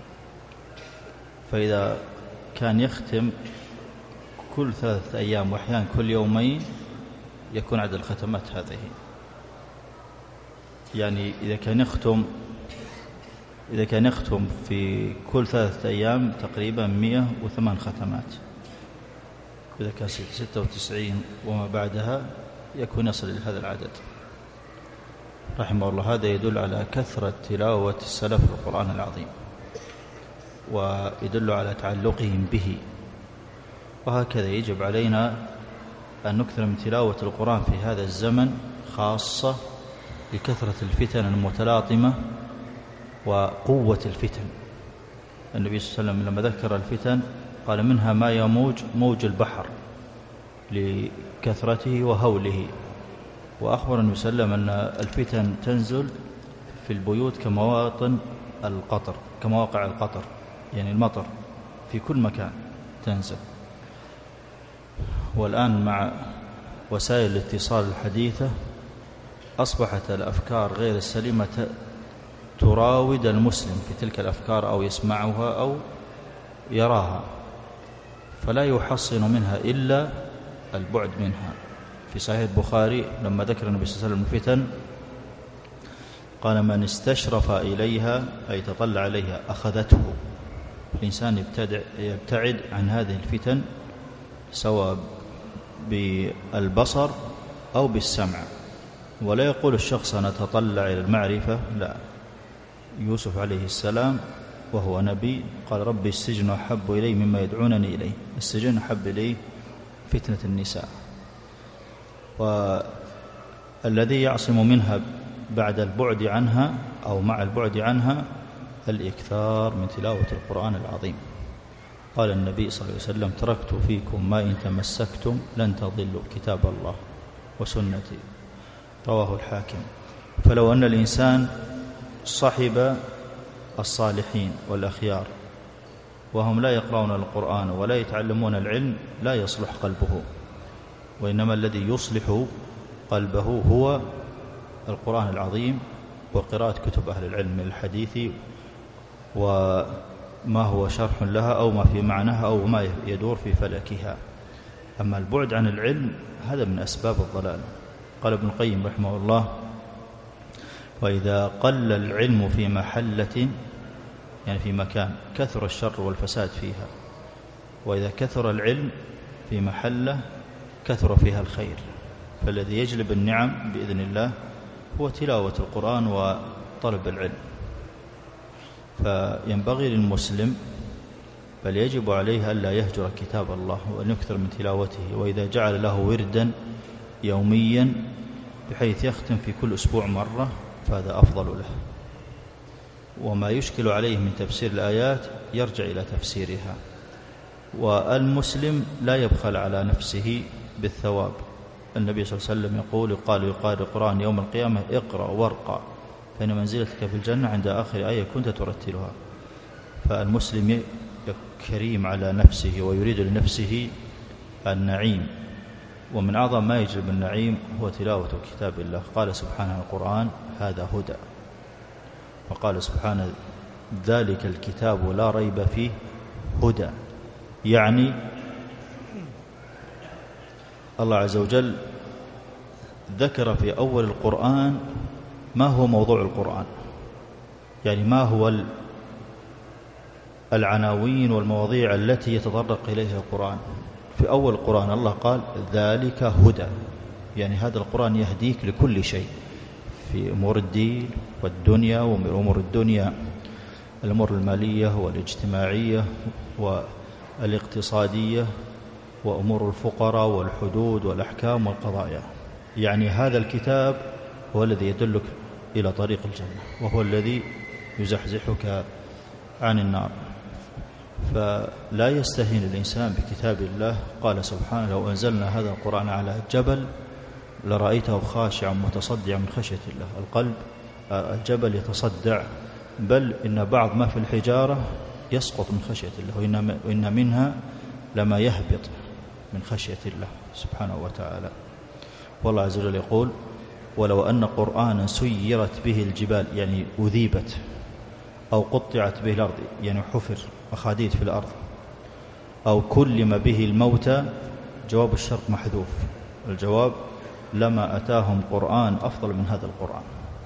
فإذا كان يختم كل 3 أيام وأحيانا كل يومين يكون عدد الختمات هذه. يعني إذا كان يختم في كل 3 أيام تقريبا 108 ختمات، إذا كان 96 وما بعدها يكون يصل إلى هذا العدد رحمه الله. هذا يدل على كثرة تلاوة السلف القرآن العظيم، ويدل على تعلقهم به. وهكذا يجب علينا أن نكثر من تلاوة القرآن في هذا الزمن، خاصة لكثرة الفتن المتلاطمة وقوة الفتن. النبي صلى الله عليه وسلم لما ذكر الفتن قال: منها ما يموج موج البحر لكثرته وهوله. وأخبر النبي صلى الله عليه وسلم أن الفتن تنزل في البيوت كمواقع القطر، يعني المطر في كل مكان تنزل. والآن مع وسائل الاتصال الحديثة أصبحت الأفكار غير السليمة تراود المسلم في تلك الأفكار، أو يسمعها أو يراها، فلا يحصن منها إلا البعد منها. في صحيح البخاري لما ذكر النبي صلى الله عليه وسلم الفتن قال: من استشرف إليها أي تطلع عليها أخذته. الإنسان يبتعد عن هذه الفتن سواء بالبصر أو بالسمع، ولا يقول الشخص أنا أتطلع إلى المعرفة. لا، يوسف عليه السلام وهو نبي قال: ربي السجن أحب إلي مما يدعونني إليه. السجن أحب إليه فتنة النساء. والذي يعصم منها بعد البعد عنها أو مع البعد عنها الإكثار من تلاوة القرآن العظيم. قال النبي صلى الله عليه وسلم: تركت فيكم ما إن تمسكتم لن تضلوا كتاب الله وسنتي. رواه الحاكم. فلو أن الإنسان صحب الصالحين والأخيار وهم لا يقرؤون القرآن ولا يتعلمون العلم لا يصلح قلبه، وإنما الذي يصلح قلبه هو القرآن العظيم وقراءة كتب أهل العلم من الحديث وما هو شرح لها أو ما في معناها أو ما يدور في فلكها. أما البعد عن العلم هذا من أسباب الضلال. قال ابن القيم رحمه الله: وإذا قل العلم في محلة، يعني في مكان، كثر الشر والفساد فيها. وإذا كثر العلم في محلة كثر فيها الخير. فالذي يجلب النعم بإذن الله هو تلاوة القرآن وطلب العلم. فينبغي للمسلم بل يجب عليه ألا يهجر كتاب الله وأن يكثر من تلاوته. وإذا جعل له وردا يوميا بحيث يختم في كل أسبوع مرة فهذا أفضل له. وما يشكل عليه من تفسير الآيات يرجع إلى تفسيرها. والمسلم لا يبخل على نفسه بالثواب. النبي صلى الله عليه وسلم يقول: يقال القرآن يوم القيامة: اقرأ وارقى فإن منزلتك في الجنة عند آخر آية كنت ترتلها. فالمسلم كريم على نفسه ويريد لنفسه النعيم، ومن أعظم ما يجلب النعيم هو تلاوة كتاب الله. قال سبحانه: القرآن هذا هدى. وقال سبحانه: ذلك الكتاب لا ريب فيه هدى. يعني الله عز وجل ذكر في أول القرآن ما هو موضوع القرآن، يعني ما هو العناوين والمواضيع التي يتطرق إليها القرآن. في أول القرآن الله قال: ذلك هدى، يعني هذا القرآن يهديك لكل شيء في أمور الدين والدنيا وأمور الدنيا، الأمور المالية والاجتماعية والاقتصادية وأمور الفقراء والحدود والأحكام والقضايا. يعني هذا الكتاب هو الذي يدلك إلى طريق الجنة، وهو الذي يزحزحك عن النار. فلا يستهين الإنسان بكتاب الله. قال سبحانه: لو أنزلنا هذا القرآن على جبل لرأيته خاشعا متصدعا من خشية الله. القلب الجبل يتصدع، بل إن بعض ما في الحجارة يسقط من خشية الله، وإن منها لما يهبط من خشية الله سبحانه وتعالى. والله عز وجل يقول: ولو أن قرآنا سيرت به الجبال، يعني أذيبت، أو قطعت به الأرض، يعني حفر أخاديد في الأرض، أو كلم به الموتى. جواب الشرط محذوف. الجواب: لما أتاهم قرآن أفضل من هذا القرآن.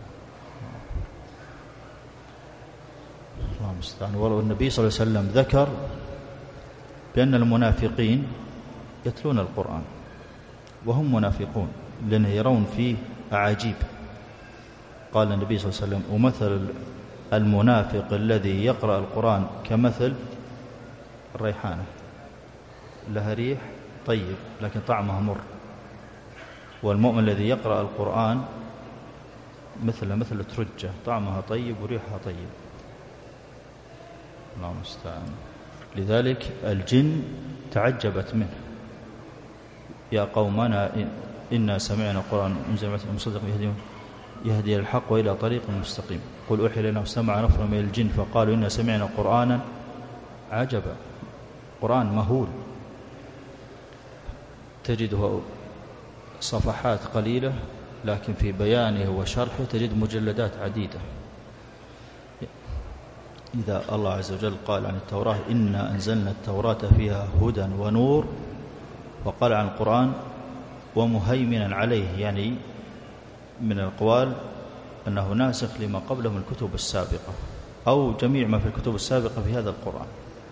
الله المستعان. ولو النبي صلى الله عليه وسلم ذكر بأن المنافقين يتلون القرآن وهم منافقون، لأنه يرون فيه أعاجيب. قال النبي صلى الله عليه وسلم: ومثل المنافق الذي يقرأ القرآن كمثل الريحانة، لها ريح طيب لكن طعمها مر، والمؤمن الذي يقرأ القرآن مثل الترجة، طعمها طيب وريحها طيب. الله المستعان. لذلك الجن تعجبت منه: يا قومنا إنا سمعنا قرآن مصدق يهدي الحق وإلى طريق مستقيم. قل أوحي لنا واستمع نفر من الجن فقالوا إنا سمعنا قرآنا عجبا. قرآن مهول، تجده صفحات قليلة، لكن في بيانه وشرحه تجد مجلدات عديدة. إذا الله عز وجل قال عن التوراة: إنا أنزلنا التوراة فيها هدى ونور، وقال عن القرآن: ومهيمنا عليه، يعني من الأقوال أنه ناسخ لما قبله من الكتب السابقة، أو جميع ما في الكتب السابقة في هذا القرآن.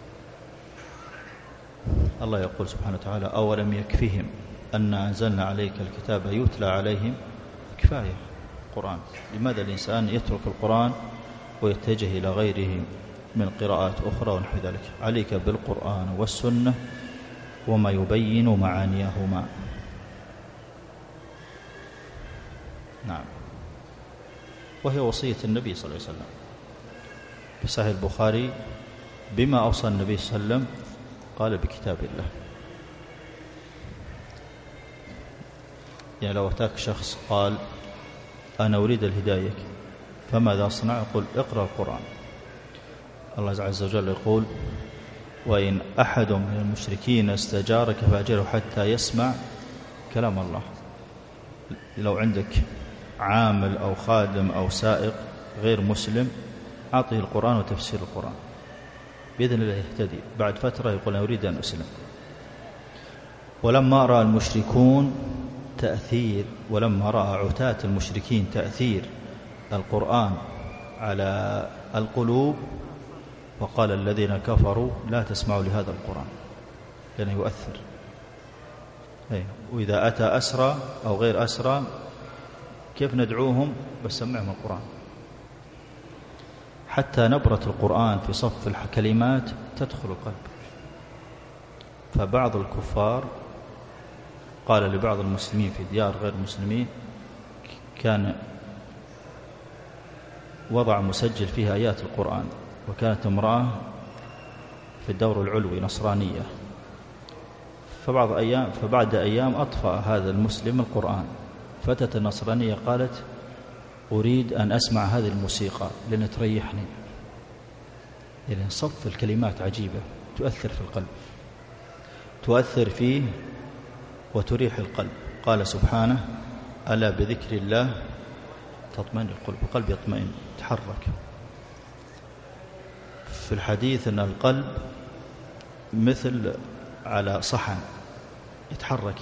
الله يقول سبحانه وتعالى: أولم يكفهم أن أنزلنا عليك الكتاب يتلى عليهم. كفاية القرآن. لماذا الإنسان يترك القرآن ويتجه إلى غيره من قراءات أخرى ونحو ذلك؟ عليك بالقرآن والسنة وما يبين معانيهما. نعم. وهي وصية النبي صلى الله عليه وسلم في صحيح البخاري: بما أوصى النبي صلى الله عليه وسلم؟ قال: بكتاب الله. يعني لو أتاك شخص قال: أنا أريد الهداية، فماذا أصنع؟ يقول: اقرأ القرآن. الله عز وجل يقول: وإن أحد من المشركين استجارك فأجره حتى يسمع كلام الله. لو عندك عامل أو خادم أو سائق غير مسلم، أعطيه القرآن وتفسير القرآن، بإذن الله يهتدي. بعد فترة يقول: أنا أريد أن أسلم. ولما رأى المشركون تأثير، ولما رأى عتاة المشركين تأثير القرآن على القلوب، وقال الذين كفروا لا تسمعوا لهذا القرآن لأنه يؤثر. وإذا أتى أسرى أو غير أسرى كيف ندعوهم؟ بس سمعهم القرآن. حتى نبرة القرآن في صف الكلمات تدخل القلب. فبعض الكفار قال لبعض المسلمين في ديار غير مسلمين، كان وضع مسجل فيها آيات القرآن، وكانت امرأة في الدور العلوي نصرانية، فبعد أيام أطفأ هذا المسلم القرآن. فتت النصرانية قالت: أريد أن أسمع هذه الموسيقى لأن تريحني. يعني صف الكلمات عجيبة، تؤثر في القلب، تؤثر فيه وتريح القلب. قال سبحانه: ألا بذكر الله تطمئن القلب. القلب يطمئن، يتحرك. في الحديث أن القلب مثل على صحن يتحرك،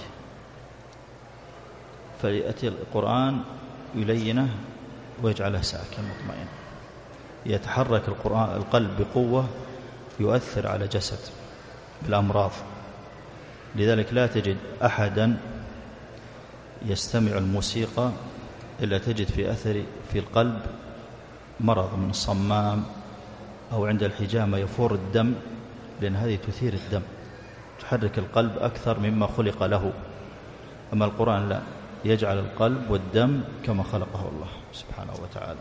فيأتي القرآن يلينه ويجعله ساكن مطمئن. يتحرك القلب بقوة، يؤثر على جسد بالأمراض. لذلك لا تجد أحدا يستمع الموسيقى إلا تجد في أثر في القلب مرض من الصمام، أو عند الحجامة يفور الدم، لأن هذه تثير الدم. تحرك القلب أكثر مما خلق له. أما القرآن لا، يجعل القلب والدم كما خلقه الله سبحانه وتعالى.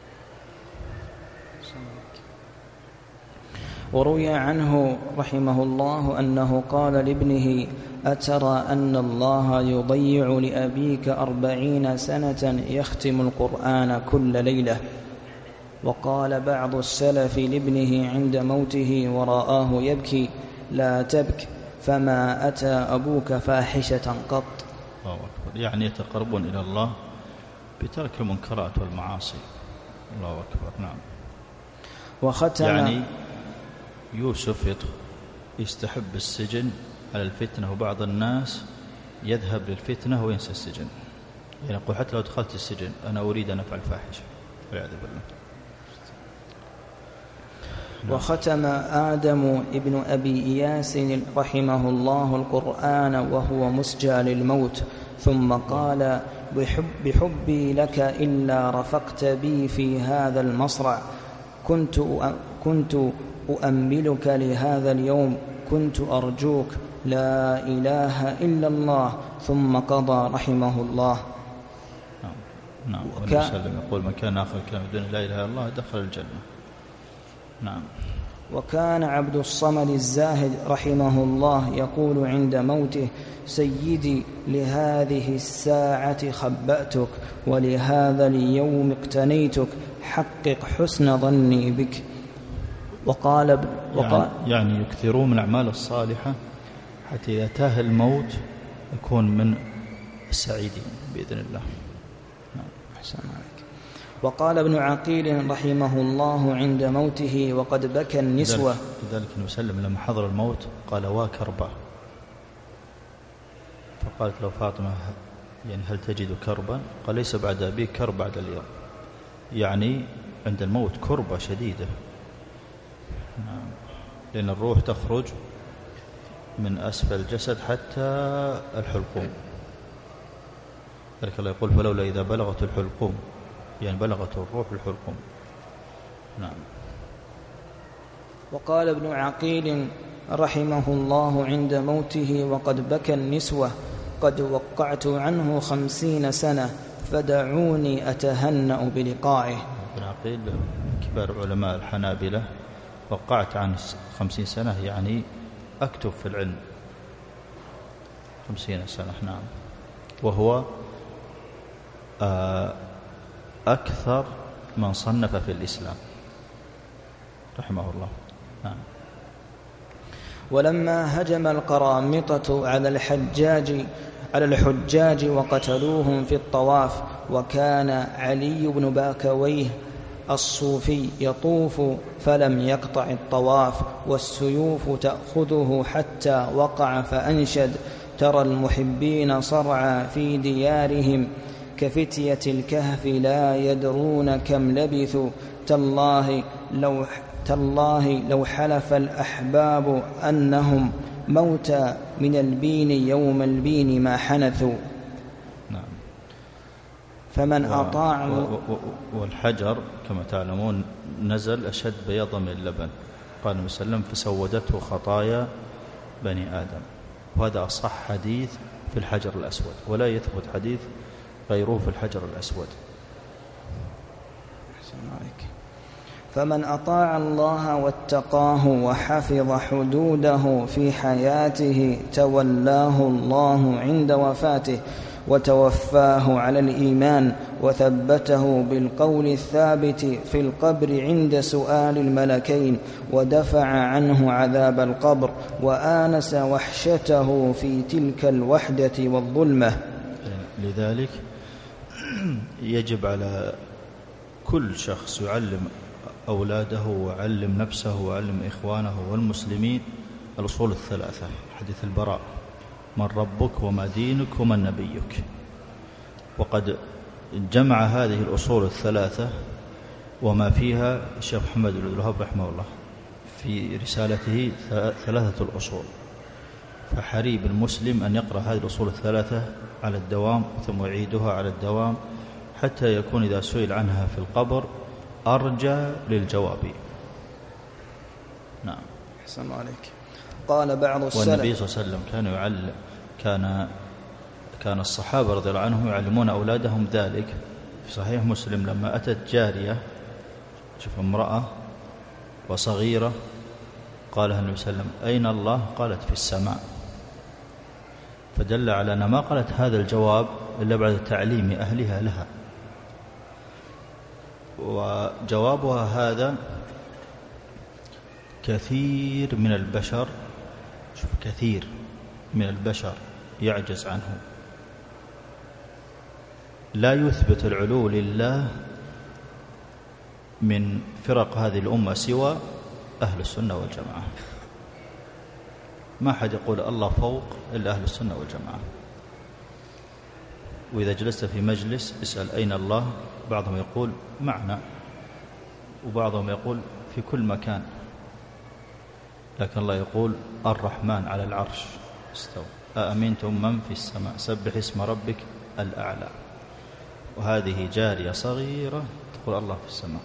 وروي عنه رحمه الله أنه قال لابنه: أترى أن الله يضيع لأبيك 40 سنة يختم القرآن كل ليلة؟ وقال بعض السلف لابنه عند موته ورآه يبكي: لا تبك، فما أتى أبوك فاحشة قط. الله أكبر. يعني يتقربون إلى الله بترك المنكرات والمعاصي. الله أكبر. نعم. وختم يعني يوسف يستحب السجن على الفتنة، وبعض الناس يذهب للفتنة وينسى السجن. يعني يقول حتى لو دخلت السجن أنا أريد أن أفعل فاحشة، والعياذ بالله. وختم آدم ابن أبي إياس رحمه الله القرآن وهو مسجى للموت، ثم قال: بحبي لك إلا رفقت بي في هذا المصرع، كنت أؤملك لهذا اليوم، كنت أرجوك، لا إله إلا الله. ثم قضى رحمه الله. نعم. وسلم يقول: من كان آخر كلام دون لا إله إلا الله دخل الجنة. نعم. وكان عبد الصمد الزاهد رحمه الله يقول عند موته: سيدي، لهذه الساعة خبأتك، ولهذا اليوم اقتنيتك، حقق حسن ظني بك. وقال يعني يكثرون من الأعمال الصالحة حتى إذا تاه الموت يكون من السعيدين بإذن الله. نعم. أحسن عليك. وقال ابن عقيل رحمه الله عند موته وقد بكى النسوة. لذلك وسلم لما حضر الموت قال: وكربا. فقالت له فاطمة: يعني هل تجد كربا؟ قال: ليس بعد أبيك كرب بعد اليوم. يعني عند الموت كربة شديدة. لأن الروح تخرج من أسفل الجسد حتى الحلقوم. ذلك الله يقول: فلولا إذا بلغت الحلقوم، يعني بلغت الروح الحلقوم. نعم. وقال ابن عقيل رحمه الله عند موته وقد بكى النسوة: قد وقعت عنه 50 سنة، فدعوني أتهنأ بلقائه. ابن عقيل كبار علماء الحنابلة. وقعت عنه 50 سنة يعني أكتب في العلم 50 سنة. نعم. وهو أكثر من صنف في الإسلام رحمه الله. نعم. ولما هجم القرامطة على الحجاج وقتلوهم في الطواف، وكان علي بن باكويه الصوفي يطوف فلم يقطع الطواف، والسيوف تأخذه حتى وقع فأنشد: ترى المحبين صرعى في ديارهم كفتية الكهف لا يدرون كم لبثوا، تالله لو حلف الأحباب أنهم موتى من البين يوم البين ما حنثوا. نعم. فمن أطاع والحجر كما تعلمون نزل أشد بياضا من اللبن، قال النبي صلى الله عليه وسلم: فسودته خطايا بني آدم. وهذا أصح حديث في الحجر الأسود، ولا يثبت حديث غيره في الحجر الأسود. فمن أطاع الله واتقاه وحفظ حدوده في حياته تولاه الله عند وفاته، وتوفاه على الإيمان، وثبته بالقول الثابت في القبر عند سؤال الملكين، ودفع عنه عذاب القبر، وآنس وحشته في تلك الوحدة والظلمة. لذلك يجب على كل شخص يعلم أولاده ويعلم نفسه ويعلم إخوانه والمسلمين الأصول الثلاثة. حديث البراء: من ربك وما دينك ومن نبيك. وقد جمع هذه الأصول الثلاثة وما فيها الشيخ محمد بن عبد الوهاب رحمه الله في رسالته 3 الأصول. فحري بالمسلم أن يقرأ هذه الأصول الثلاثة على الدوام، ثم يعيدها على الدوام، حتى يكون إذا سئل عنها في القبر أرجى للجواب. نعم. أحسن عليك. قال بعض السلف. والنبي صلى الله عليه وسلم كان الصحابة رضي الله عنهم يعلمون أولادهم ذلك. في صحيح مسلم لما أتت جارية، شوف امرأة وصغيرة، قالها النبي صلى الله عليه وسلم: أين الله؟ قالت: في السماء. فدل على أن ما قالت هذا الجواب إلا بعد تعليم أهلها لها. وجوابها هذا كثير من البشر، شوف، كثير من البشر يعجز عنه. لا يثبت العلو لله من فرق هذه الأمة سوى أهل السنة والجماعة. ما حد يقول الله فوق إلا أهل السنة والجماعة. وإذا جلست في مجلس اسأل أين الله، بعضهم يقول معنا، وبعضهم يقول في كل مكان، لكن الله يقول الرحمن على العرش استوى، أأمنتم من في السماء سبح اسم ربك الأعلى. وهذه جارية صغيرة تقول الله في السماء.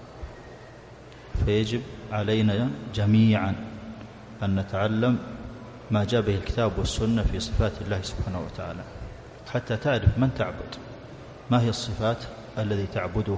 فيجب علينا جميعا أن نتعلم ما جاء به الكتاب والسنة في صفات الله سبحانه وتعالى، حتى تعرف من تعبد، ما هي الصفات الذي تعبده.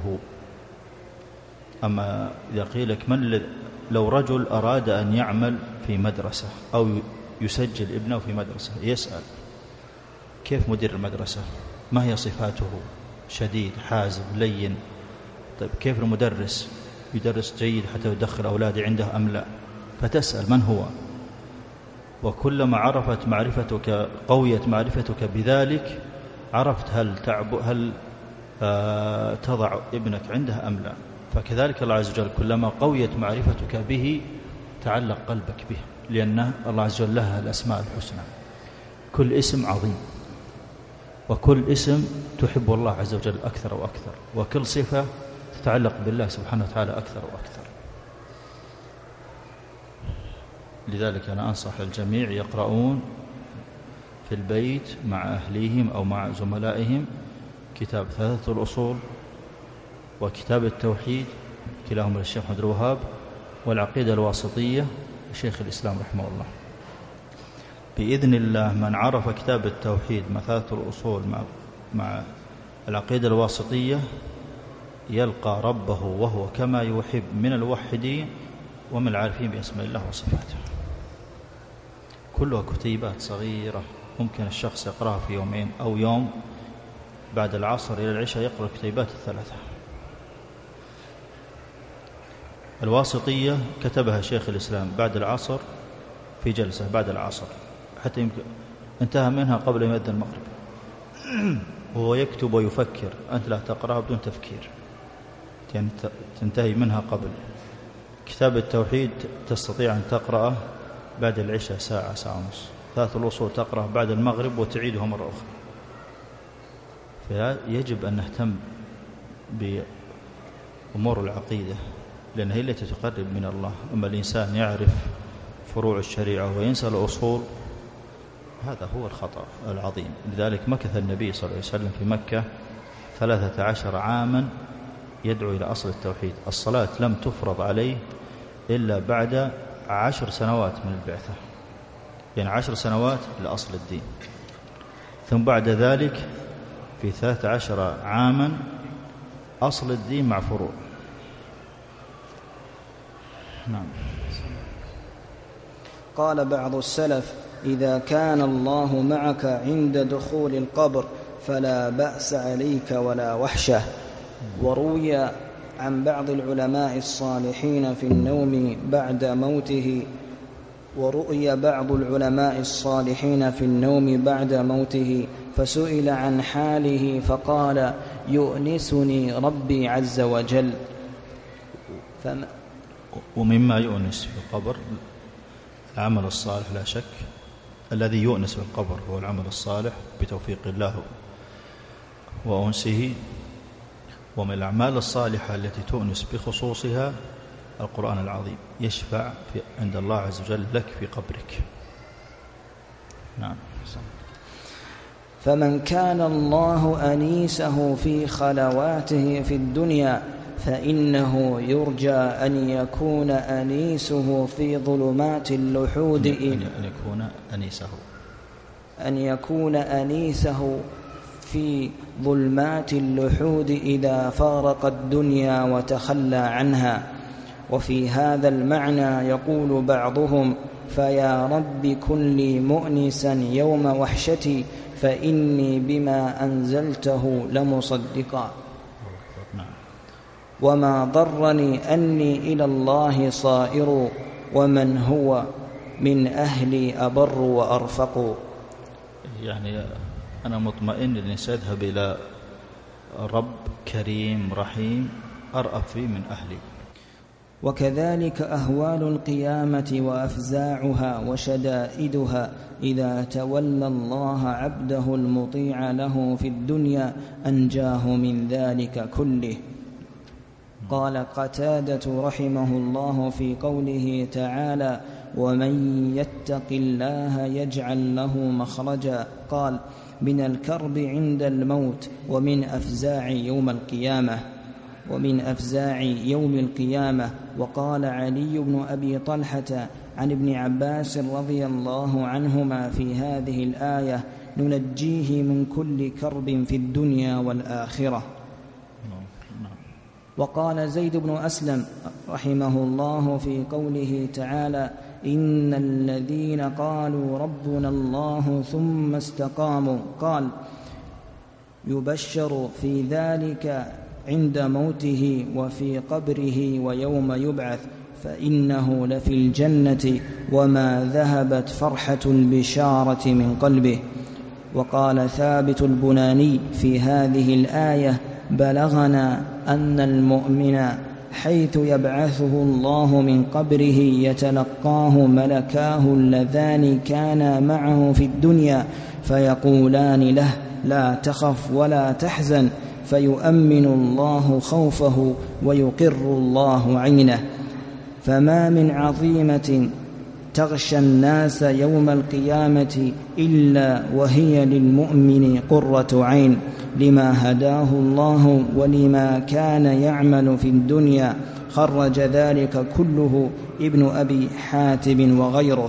أما إذا قيل لك لو رجل أراد أن يعمل في مدرسة أو يسجل ابنه في مدرسة، يسأل كيف مدير المدرسة، ما هي صفاته، شديد، حازم، لين. طيب كيف المدرس، يدرس جيد حتى يدخل أولادي عنده أم لا؟ فتسأل من هو. وكلما عرفت معرفتك، قويت معرفتك بذلك، عرفت هل تضع ابنك عنده أم لا. فكذلك الله عز وجل كلما قويت معرفتك به تعلق قلبك به، لأن الله عز وجل لها الأسماء الحسنى، كل اسم عظيم، وكل اسم تحب الله عز وجل أكثر وأكثر، وكل صفة تتعلق بالله سبحانه وتعالى أكثر وأكثر. لذلك أنا أنصح الجميع يقرؤون في البيت مع أهليهم أو مع زملائهم كتاب ثلاثة الأصول وكتاب التوحيد، كلاهما للشيخ محمد الوهاب، والعقيدة الواسطية لشيخ الإسلام رحمه الله. بإذن الله من عرف كتاب التوحيد مع ثلاثة الأصول مع العقيدة الواسطية يلقى ربه وهو كما يحب من الموحدين ومن العارفين بأسماء الله وصفاته. كلها كتيبات صغيرة ممكن الشخص يقرأها في يومين أو يوم، بعد العصر إلى العشاء يقرأ الكتيبات الثلاثة. الواسطية كتبها شيخ الإسلام بعد العصر في جلسة بعد العصر، حتى يمكن انتهى منها قبل يؤذن المغرب، وهو يكتب ويفكر. أنت لا تقرأها بدون تفكير، يعني تنتهي منها قبل. كتاب التوحيد تستطيع أن تقرأه بعد العشاء ساعة، ساعة ونص. ثلاث الأصول تقرأ بعد المغرب وتعيده مرة أخرى. فيجب أن نهتم بأمور العقيدة، لأن هي التي تقرب من الله. أما الإنسان يعرف فروع الشريعة وينسى الأصول، هذا هو الخطأ العظيم. لذلك مكث النبي صلى الله عليه وسلم في مكة 13 عاما يدعو إلى أصل التوحيد. الصلاة لم تفرض عليه إلا بعد 10 سنوات من البعثة، يعني 10 سنوات لأصل الدين. ثم بعد ذلك في 13 عاما أصل الدين مع فروع. نعم. قال بعض السلف: إذا كان الله معك عند دخول القبر فلا بأس عليك ولا وحشة. وروي عن بعض العلماء الصالحين في النوم بعد موته فسئل عن حاله فقال: يؤنسني ربي عز وجل. ومما يؤنس في القبر العمل الصالح، لا شك. الذي يؤنس في القبر هو العمل الصالح بتوفيق الله وأنسه. ومن الأعمال الصالحة التي تؤنس بخصوصها القرآن العظيم، يشفع عند الله عز وجل لك في قبرك. نعم. فمن كان الله أنيسه في خلواته في الدنيا فإنه يرجى أن يكون أنيسه في ظلمات اللحود أن يكون أنيسه في ظلمات اللحود إذا فارق الدنيا وتخلى عنها. وفي هذا المعنى يقول بعضهم: فيا رب كن لي مؤنسا يوم وحشتي فإني بما أنزلته لمصدقا، وما ضرني أني إلى الله صائر، ومن هو من أهلي أبر وأرفق. يعني أنا مطمئن أني سأذهب إلى رب كريم رحيم أرأف في من أهلي. وكذلك أهوال القيامة وأفزاعها وشدائدها إذا تولى الله عبده المطيع له في الدنيا أنجاه من ذلك كله. قال قتادة رحمه الله في قوله تعالى: ومن يتق الله يجعل له مخرجا، قال: من الكرب عند الموت ومن أفزاع يوم القيامة. وقال علي بن أبي طلحة عن ابن عباس رضي الله عنهما في هذه الآية: ننجيه من كل كرب في الدنيا والآخرة. وقال زيد بن أسلم رحمه الله في قوله تعالى: إن الذين قالوا ربنا الله ثم استقاموا، قال: يبشر في ذلك عند موته وفي قبره ويوم يبعث، فإنه لفي الجنة وما ذهبت فرحة البشارة من قلبه. وقال ثابت البناني في هذه الآية: بلغنا أن المؤمن حيث يبعثه الله من قبره يتلقاه ملكاه اللذان كانا معه في الدنيا فيقولان له: لا تخف ولا تحزن، فيؤمن الله خوفه ويقر الله عينه. فما من عظيمة تغشى الناس يوم القيامة إلا وهي للمؤمن قرة عين، لما هداه الله ولما كان يعمل في الدنيا. خرج ذلك كله ابن أبي حاتم وغيره.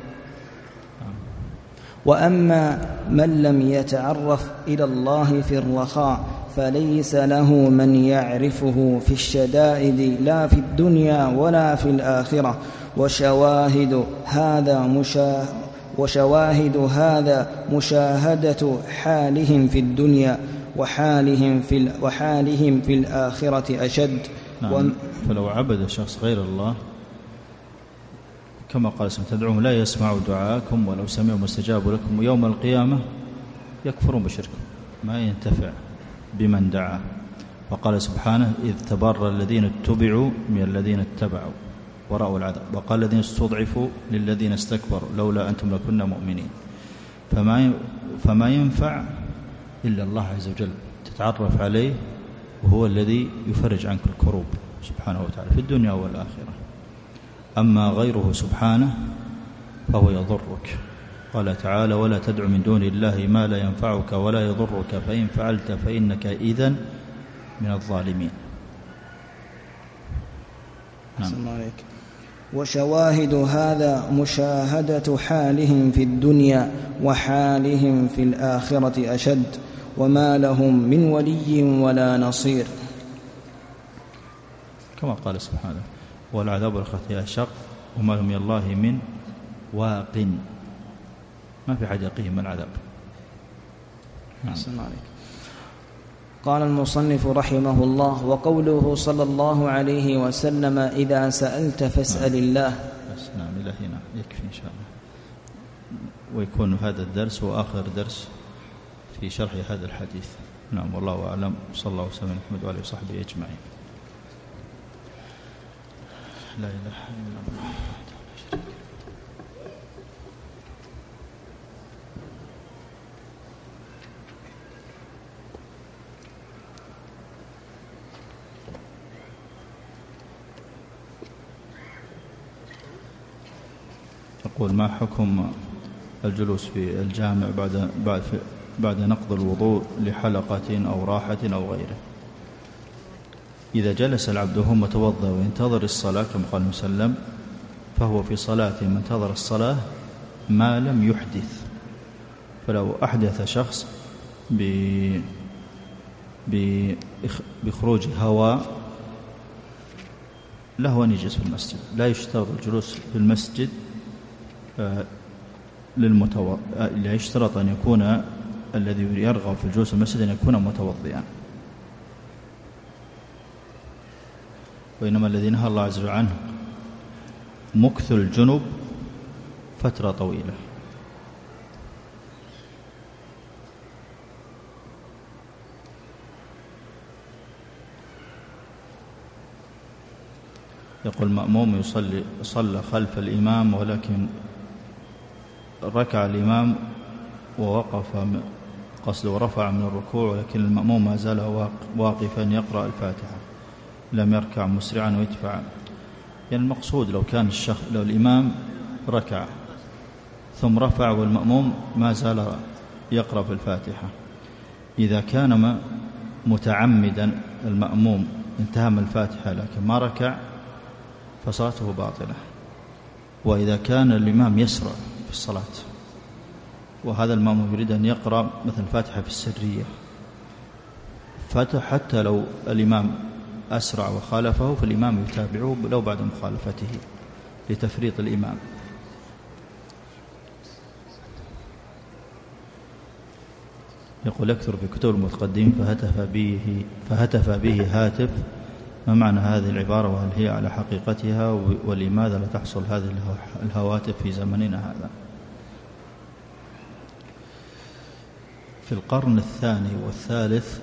وأما من لم يتعرف إلى الله في الرخاء فليس له من يعرفه في الشدائد لا في الدنيا ولا في الآخرة. وشواهد هذا مشاهدة حالهم في الدنيا وحالهم في الآخرة أشد. فلو عبد شخص غير الله كما قال تدعوهم لا يسمعوا دعاءكم ولو سمعوا ما استجابوا لكم، ويوم القيامة يكفرون بشركهم، ما ينتفع بمن دعا. وقال سبحانه: إذ تبرأ الذين اتبعوا من الذين اتبعوا ورأوا العذاب، وقال الذين استضعفوا للذين استكبروا لولا أنتم لكنا مؤمنين. فما ينفع إلا الله عز وجل تتعرف عليه، وهو الذي يفرج عنك الكروب سبحانه وتعالى في الدنيا والآخرة. أما غيره سبحانه فهو يضرك. قال تعالى: ولا تدع من دون الله ما لا ينفعك ولا يضرك فإن فعلت فإنك إذن من الظالمين. وشواهد هذا مشاهدة حالهم في الدنيا وحالهم في الآخرة أشد، وما لهم من ولي ولا نصير. كما قال سبحانه: والعذاب الآخرة أشق وما لهم من الله من واق. ما في حد يقيهم العذاب. قال المصنف رحمه الله: وقوله صلى الله عليه وسلم: إذا سألت فاسأل الله. نعم، إلى هنا يكفي إن شاء الله، ويكون هذا الدرس هو آخر درس في شرح هذا الحديث. نعم، والله أعلم. صلى الله وسلم على محمد وآله وصحبه أجمعين. لا إله إلا الله. يقول: ما حكم الجلوس في الجامع بعد نقض الوضوء لحلقة أو راحة أو غيره؟ إذا جلس العبد وهو متوضأ وينتظر الصلاة كما قال وسلم فهو في صلاة من انتظر الصلاة ما لم يحدث. فلو أحدث شخص بخروج هواء له أن يجلس في المسجد. لا يشترط الجلوس في المسجد لا يشترط أن يكون الذي يرغب في الجلوس في المسجد أن يكون متوضئا، وإنما الذي نهى الله عز وجل عنه مكث الجنب فترة طويلة. يقول المأموم صلى خلف الإمام ولكن ركع الإمام ووقف قصد ورفع من الركوع، ولكن المأموم ما زال واقفا يقرأ الفاتحة، لم يركع مسرعا ويدفع. يعني المقصود لو الإمام ركع ثم رفع والمأموم ما زال يقرأ في الفاتحة، إذا كان متعمدا المأموم انتهى من الفاتحة لكن ما ركع فصلاته باطلة. وإذا كان الإمام يسرع في الصلاة وهذا المأموم يريد أن يقرأ مثل الفاتحة في السرية، حتى لو الإمام أسرع وخالفه فالإمام يتابعه لو بعد مخالفته لتفريط الإمام. يقول أكثر في كتب المتقدمين فهتف به هاتف. ما معنى هذه العبارة وهل هي على حقيقتها ولماذا لا تحصل هذه الهواتف في زمننا هذا؟ في القرن الثاني والثالث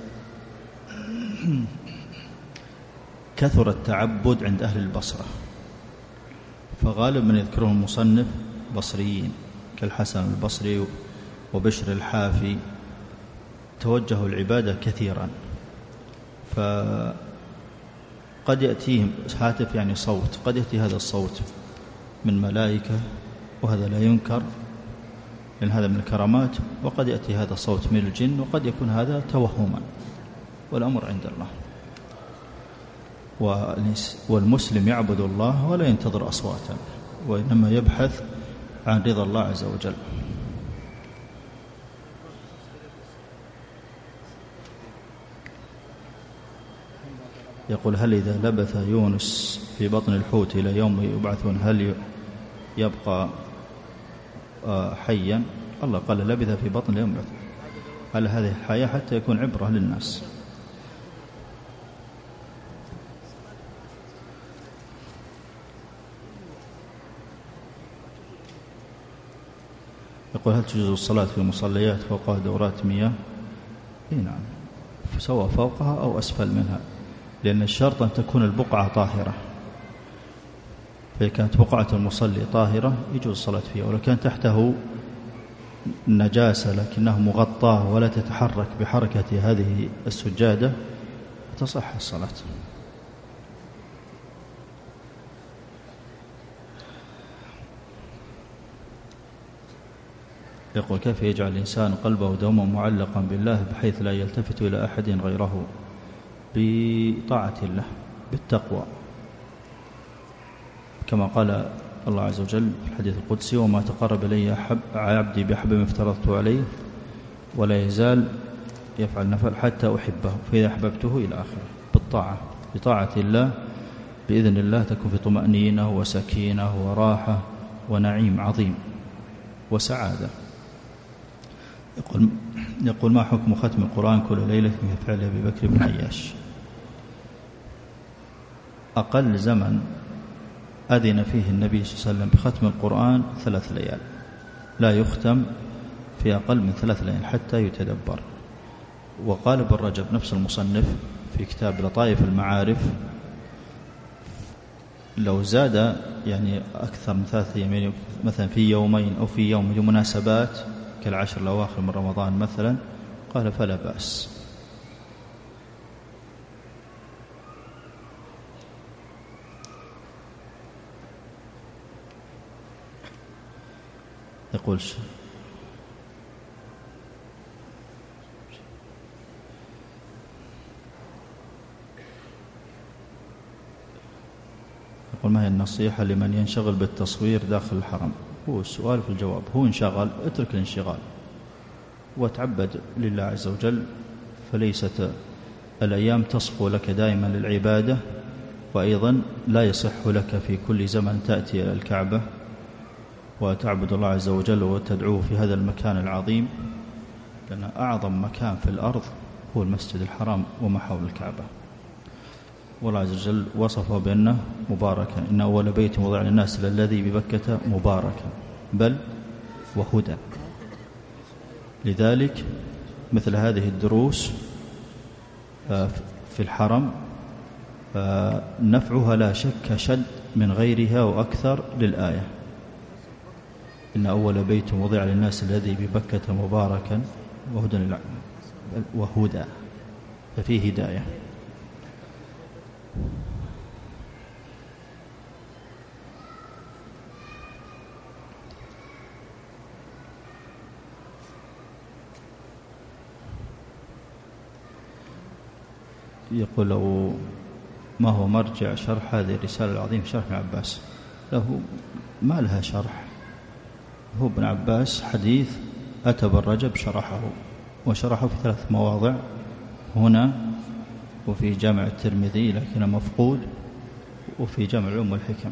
كثر التعبد عند أهل البصرة، فغالب من يذكرهم المصنف بصريين كالحسن البصري وبشر الحافي توجهوا العبادة كثيرا، فقد يأتيهم هاتف يعني صوت، قد يأتي هذا الصوت من ملائكة وهذا لا ينكر لأن هذا من الكرامات، وقد يأتي هذا الصوت من الجن، وقد يكون هذا توهما، والأمر عند الله. والمسلم يعبد الله ولا ينتظر أصواتا، وإنما يبحث عن رضا الله عز وجل. يقول هل إذا لبث يونس في بطن الحوت إلى يوم يبعثون هل يبقى حيا؟ الله قال لبث في بطن يوم يبعثون، هل هذه الحياة حتى يكون عبرة للناس. يقول هل تجوز الصلاة في مصليات فوقها دورات مياه؟ نعم، سواء فوقها أو أسفل منها، لأن الشرط أن تكون البقعة طاهرة، فإذا كانت بقعة المصلي طاهرة يجوز الصلاة فيها، ولو كان تحته نجاسة لكنه مغطاه ولا تتحرك بحركة هذه السجادة تصح الصلاة. يقول كيف يجعل الإنسان قلبه دوما معلقا بالله بحيث لا يلتفت إلى أحد غيره؟ بطاعة الله بالتقوى، كما قال الله عز وجل في الحديث القدسي وما تقرب إلي عبدي بحب ما افترضت عليه ولا يزال يفعل نفل حتى أحبه فإذا أحببته إلى آخره. بالطاعة، بطاعة الله بإذن الله تكون في طمأنينة وسكينة وراحة ونعيم عظيم وسعادة. يقول ما حكم ختم القرآن كل ليلة من فعل أبي بكر بن عياش؟ أقل زمن أذن فيه النبي صلى الله عليه وسلم بختم القرآن 3 ليال، لا يختم في أقل من 3 ليال حتى يتدبر. وقال ابن رجب نفس المصنف في كتاب لطائف المعارف لو زاد يعني أكثر من 3 أيام مثلا في يومين أو في يوم لمناسبات كالعشر الأواخر من رمضان مثلا قال فلا بأس. يقول يقول ما هي النصيحة لمن ينشغل بالتصوير داخل الحرم؟ هو السؤال في الجواب، هو انشغل اترك الانشغال وتعبد لله عز وجل، فليست الأيام تصفو لك دائما للعبادة، وأيضا لا يصح لك في كل زمن تأتي إلى الكعبة وتعبد الله عز وجل وتدعوه في هذا المكان العظيم، لأن أعظم مكان في الأرض هو المسجد الحرام وما حول الكعبة، والله عز وجل وصفه بأنه مباركا، إن أول بيت وضع للناس للذي ببكة مباركا بل وهدى. لذلك مثل هذه الدروس في الحرم نفعها لا شك شد من غيرها وأكثر للآية، إن أول بيت وضع للناس الذي ببكة مباركا وهدى، ففيه هداية. يقول لو ما هو مرجع شرح هذه الرسالة العظيمة شرح ابن عباس؟ له ما لها شرح، هو ابن عباس حديث أتى بالرجب شرحه، وشرحه في 3 مواضع، هنا وفي جامع الترمذي لكنه مفقود، وفي جامع العلوم والحكم.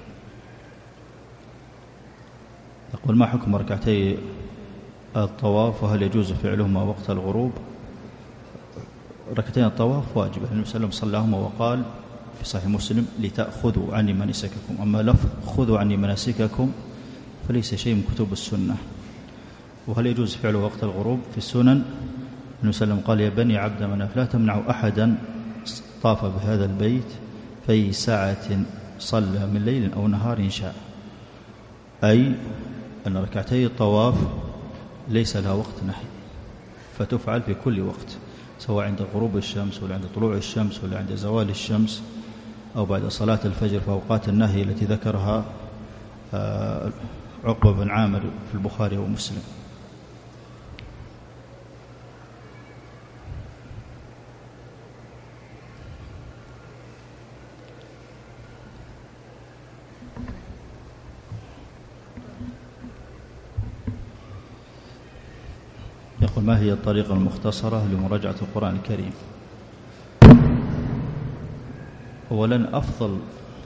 يقول ما حكم ركعتي الطواف وهل يجوز فعلهما وقت الغروب؟ ركعتين الطواف واجبة، النبي صلى الله عليه وسلم صلاهما وقال في صحيح مسلم لتأخذوا عني مناسككم، أما لفظ خذوا عني مناسككم فليس شيء من كتب السنة. وهل يجوز فعله وقت الغروب؟ في السنن النبي صلى الله عليه وسلم قال يا بني عبد مناف لا تمنعوا أحدا طاف بهذا البيت في ساعة صلى من ليل أو نهار إن شاء، أي أن ركعتي الطواف ليس لها وقت نهي، فتفعل في كل وقت، سواء عند غروب الشمس ولا عند طلوع الشمس ولا عند زوال الشمس أو بعد صلاة الفجر في أوقات النهي التي ذكرها عقبة بن عامر في البخاري ومسلم. يقول ما هي الطريقة المختصرة لمراجعة القرآن الكريم؟ أولا أفضل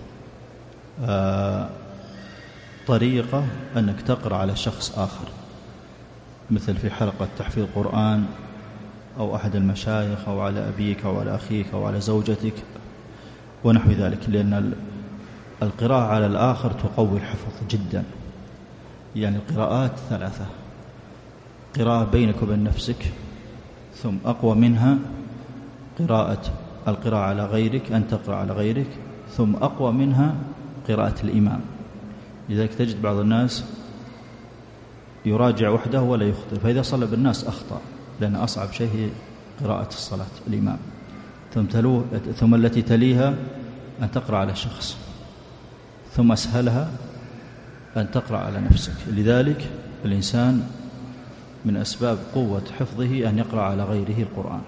طريقة أنك تقرأ على شخص آخر، مثل في حلقة تحفيظ قرآن أو أحد المشايخ أو على أبيك أو على أخيك أو على زوجتك ونحو ذلك، لأن القراءة على الآخر تقوي الحفظ جدا. يعني القراءات 3، قراءة بينك وبين نفسك، ثم أقوى منها القراءة على غيرك، أن تقرأ على غيرك، ثم أقوى منها قراءة الإمام. لذلك تجد بعض الناس يراجع وحده ولا يخطئ، فإذا صلى بالناس أخطأ، لأن أصعب شيء هي قراءة الصلاة الإمام، ثم التي تليها أن تقرأ على شخص، ثم أسهلها أن تقرأ على نفسك. لذلك الإنسان من أسباب قوة حفظه أن يقرأ على غيره القرآن.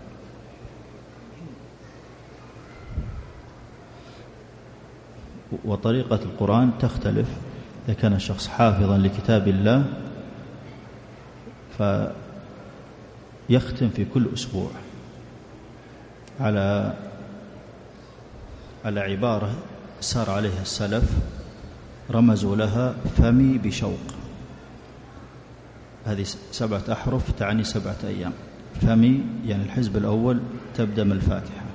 وطريقة القرآن تختلف، إذا كان الشخص حافظا لكتاب الله فيختم في كل أسبوع على عبارة سار عليها السلف رمزوا لها فمي بشوق. هذه 7 أحرف تعني 7 أيام. فمي يعني الحزب الأول تبدأ من الفاتحة،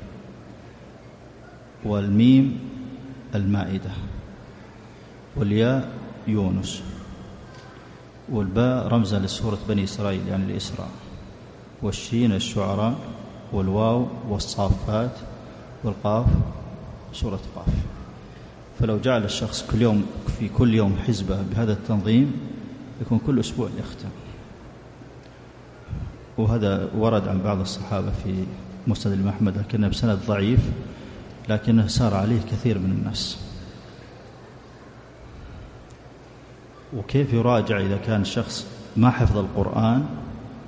والميم المائدة، والياء يونس، والباء رمزا لسورة بني إسرائيل يعني الإسراء، والشين الشعراء، والواو والصافات، والقاف سورة قاف. فلو جعل الشخص في كل يوم حزبة بهذا التنظيم يكون كل أسبوع يختم. وهذا ورد عن بعض الصحابة في مسند الإمام أحمد، لكنه بسند ضعيف، لكنه سار عليه كثير من الناس. وكيف يراجع إذا كان شخص ما حفظ القرآن؟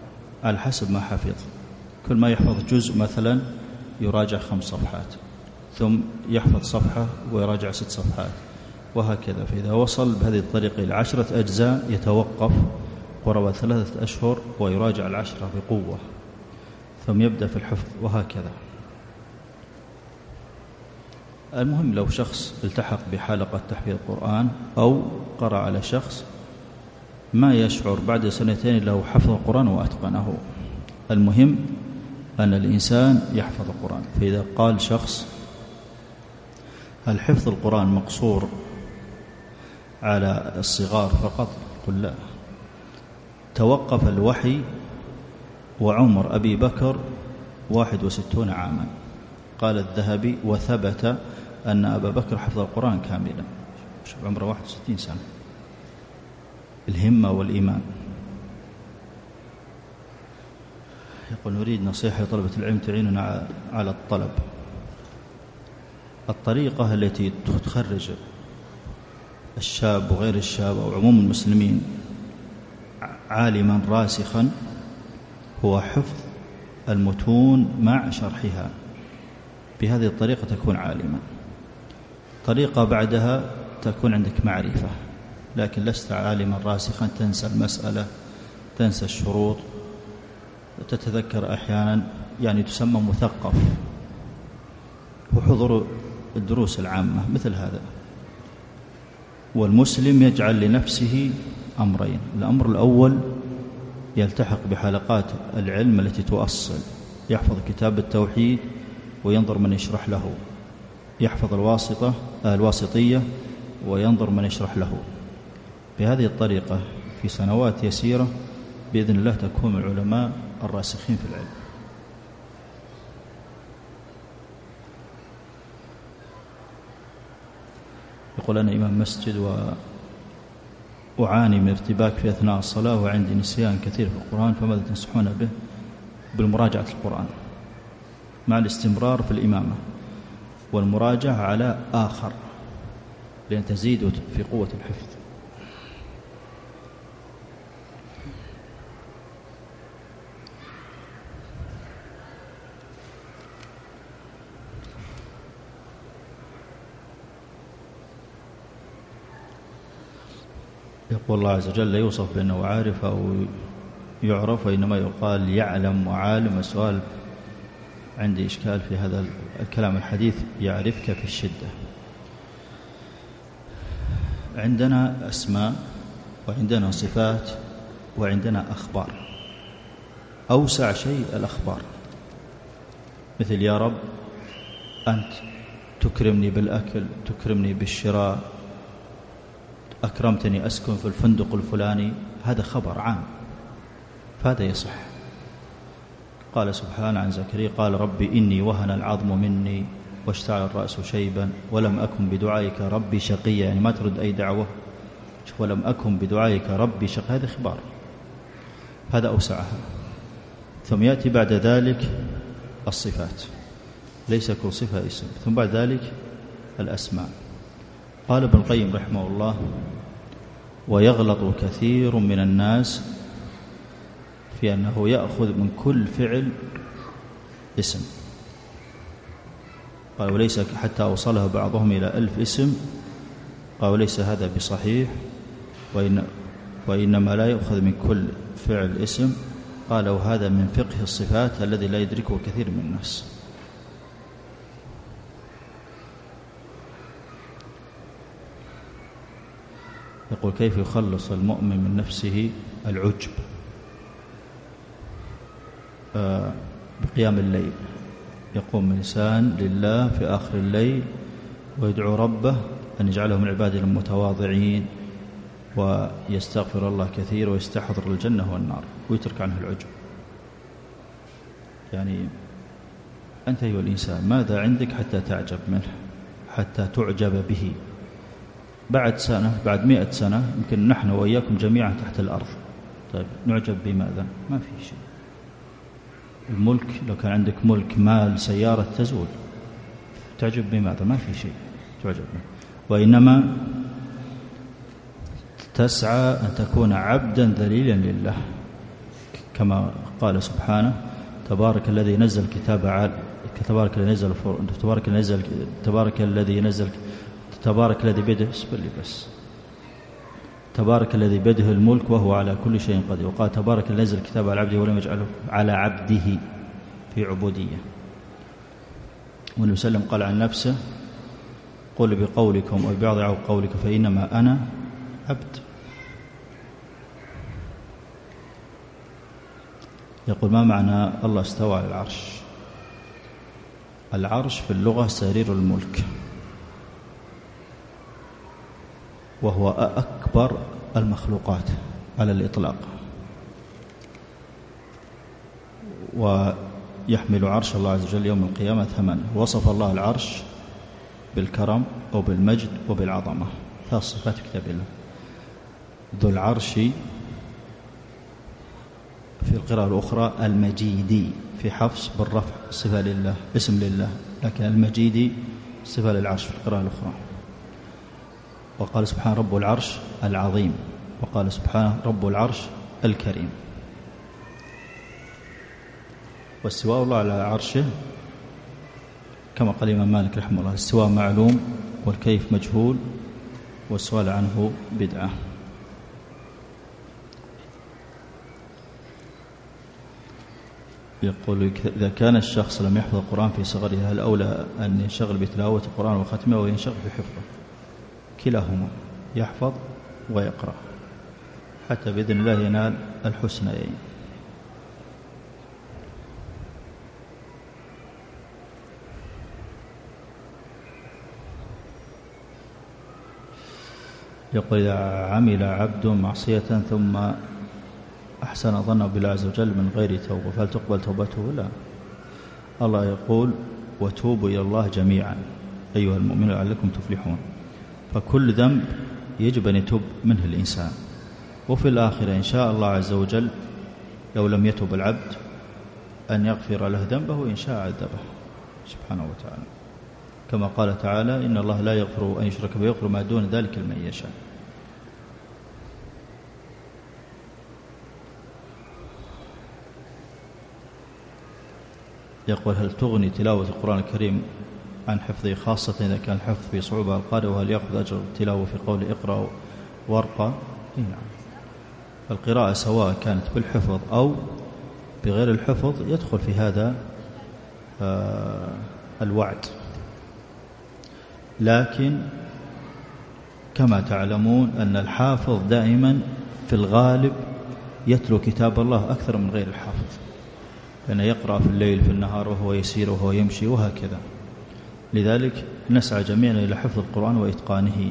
على حسب ما حفظ، كل ما يحفظ جزء مثلا يراجع 5 صفحات، ثم يحفظ صفحة ويراجع 6 صفحات وهكذا. فإذا وصل بهذه الطريقة إلى 10 أجزاء يتوقف قرابة 3 أشهر ويراجع 10 بقوة، ثم يبدأ في الحفظ وهكذا. المهم لو شخص التحق بحلقة تحفيظ القرآن أو قرأ على شخص ما يشعر بعد 2 له حفظ القرآن وأتقنه. المهم أن الإنسان يحفظ القرآن. فإذا قال شخص هل حفظ القرآن مقصور على الصغار فقط؟ قل لا، توقف الوحي وعمر أبي بكر 61 عاما. قال الذهبي وثبت أن أبا بكر حفظ القرآن كاملا، عمره 61 سنة. الهمة والإيمان. يقول نريد نصيحة لطلبة العلم تعيننا على الطلب. الطريقة التي تخرج الشاب وغير الشاب أو عموم المسلمين عالما راسخا هو حفظ المتون مع شرحها. بهذه الطريقة تكون عالما. طريقة بعدها تكون عندك معرفة، لكن لست عالما راسخا، تنسى المسألة، تنسى الشروط، تتذكر أحيانا، يعني تسمى مثقف. وحضور الدروس العامة مثل هذا. والمسلم يجعل لنفسه أمرين: الأمر الأول يلتحق بحلقات العلم التي تؤصل، يحفظ كتاب التوحيد وينظر من يشرح له، يحفظ الواسطية وينظر من يشرح له. بهذه الطريقة في سنوات يسيرة بإذن الله تكون العلماء الراسخين في العلم. يقول أنا إمام مسجد وأعاني من ارتباك في أثناء الصلاة وعندي نسيان كثير في القرآن، فماذا تنصحون به؟ بالمراجعة القرآن مع الاستمرار في الإمامة والمراجعة على آخر، لأن تزيد في قوة الحفظ. يقول الله عز وجل لا يوصف بأنه عارف أو يعرف، وإنما يقال يعلم وعالم. السؤال عندي إشكال في هذا الكلام الحديث يعرفك في الشدة. عندنا أسماء وعندنا صفات وعندنا أخبار. أوسع شيء الأخبار، مثل يا رب أنت تكرمني بالأكل، تكرمني بالشراء، أكرمتني أسكن في الفندق الفلاني، هذا خبر عام فهذا يصح. قال سبحانه عن زكريا قال ربي إني وهن العظم مني واشتعل الرأس شيبا ولم أكن بدعائك ربي شقيا، يعني ما ترد أي دعوة، ولم أكن بدعائك ربي شقيا، هذا خبار، هذا أوسعها. ثم يأتي بعد ذلك الصفات، ليس كل صفة اسم، ثم بعد ذلك الأسماء. قال ابن القيم رحمه الله ويغلط كثير من الناس في أنه يأخذ من كل فعل اسم. قال وليس حتى أوصله بعضهم إلى 1000 اسم. قال وليس هذا بصحيح، وإنما لا يأخذ من كل فعل اسم. قال وهذا من فقه الصفات الذي لا يدركه كثير من الناس. يقول كيف يخلص المؤمن من نفسه العجب؟ بقيام الليل، يقوم الإنسان لله في آخر الليل ويدعو ربه أن يجعله من عباده المتواضعين، ويستغفر الله كثير ويستحضر الجنة والنار ويترك عنه العجب. يعني أنت أيها الإنسان ماذا عندك حتى تعجب منه، حتى تعجب به؟ بعد سنة، بعد 100 سنة يمكن نحن وإياكم جميعا تحت الأرض. طيب نعجب بماذا؟ ما في شيء. الملك، لو كان عندك ملك، مال، سيارة، تزول، تعجب بماذا؟ ما في شيء تعجب به. وإنما تسعى أن تكون عبدا ذليلا لله، كما قال سبحانه تبارك الذي نزل الكتاب على تبارك الذي نزل تبارك الذي بيده بس تبارك الذي بيده الملك وهو على كل شيء قدير. وقال تبارك الذي نزل الكتاب على عبده ولم يجعله على عبده في عبودية. والنبي صلى الله عليه وسلم قال عن نفسه قل بقولكم أو ببعض قولكم فإنما أنا عبد. يقول ما معنى الله استوى على العرش؟ العرش في اللغة سرير الملك، وهو أكبر المخلوقات على الإطلاق، ويحمل عرش الله عز وجل يوم القيامة 8. وصف الله العرش بالكرم أو بالمجد وبالعظمة، 3 صفات في كتاب الله. ذو العرش في القراءة الأخرى المجيدي، في حفص بالرفع صفة لله اسم لله، لكن المجيدي صفة للعرش في القراءة الأخرى. وقال سبحانه رب العرش العظيم، وقال سبحانه رب العرش الكريم. واستواء الله على عرشه كما قال الإمام مالك رحمه الله: الاستواء معلوم والكيف مجهول والسؤال عنه بدعة. يقول إذا كان الشخص لم يحفظ القرآن في صغره هل أولى أن ينشغل بتلاوة القرآن وختمه أو ينشغل بحفظه؟ كلاهما، يحفظ ويقرأ حتى بإذن الله ينال الحسنيين. يقول إذا عمل عبد معصية ثم أحسن ظنه بالله عز وجل من غير توبة فهل تقبل توبته؟ لا. الله يقول وتوبوا إلى الله جميعا أيها المؤمنون لعلكم تفلحون. فكل ذنب يجب أن يتوب منه الإنسان، وفي الآخرة إن شاء الله عز وجل لو لم يتوب العبد أن يغفر له ذنبه، وإن شاء عذبه سبحانه وتعالى، كما قال تعالى إن الله لا يغفر أن يشرك به ويغفر ما دون ذلك لمن يشاء. يقول هل تغني تلاوة القرآن الكريم عن حفظه، خاصة إذا كان الحفظ في صعوبة القارئ، وهل يأخذ أجر التلاوة في قول اقرأ وارقى؟ نعم، القراءة سواء كانت بالحفظ أو بغير الحفظ يدخل في هذا الوعد. لكن كما تعلمون أن الحافظ دائما في الغالب يتلو كتاب الله أكثر من غير الحافظ، لأنه يقرأ في الليل في النهار وهو يسير وهو يمشي وهكذا. لذلك نسعى جميعا إلى حفظ القرآن وإتقانه.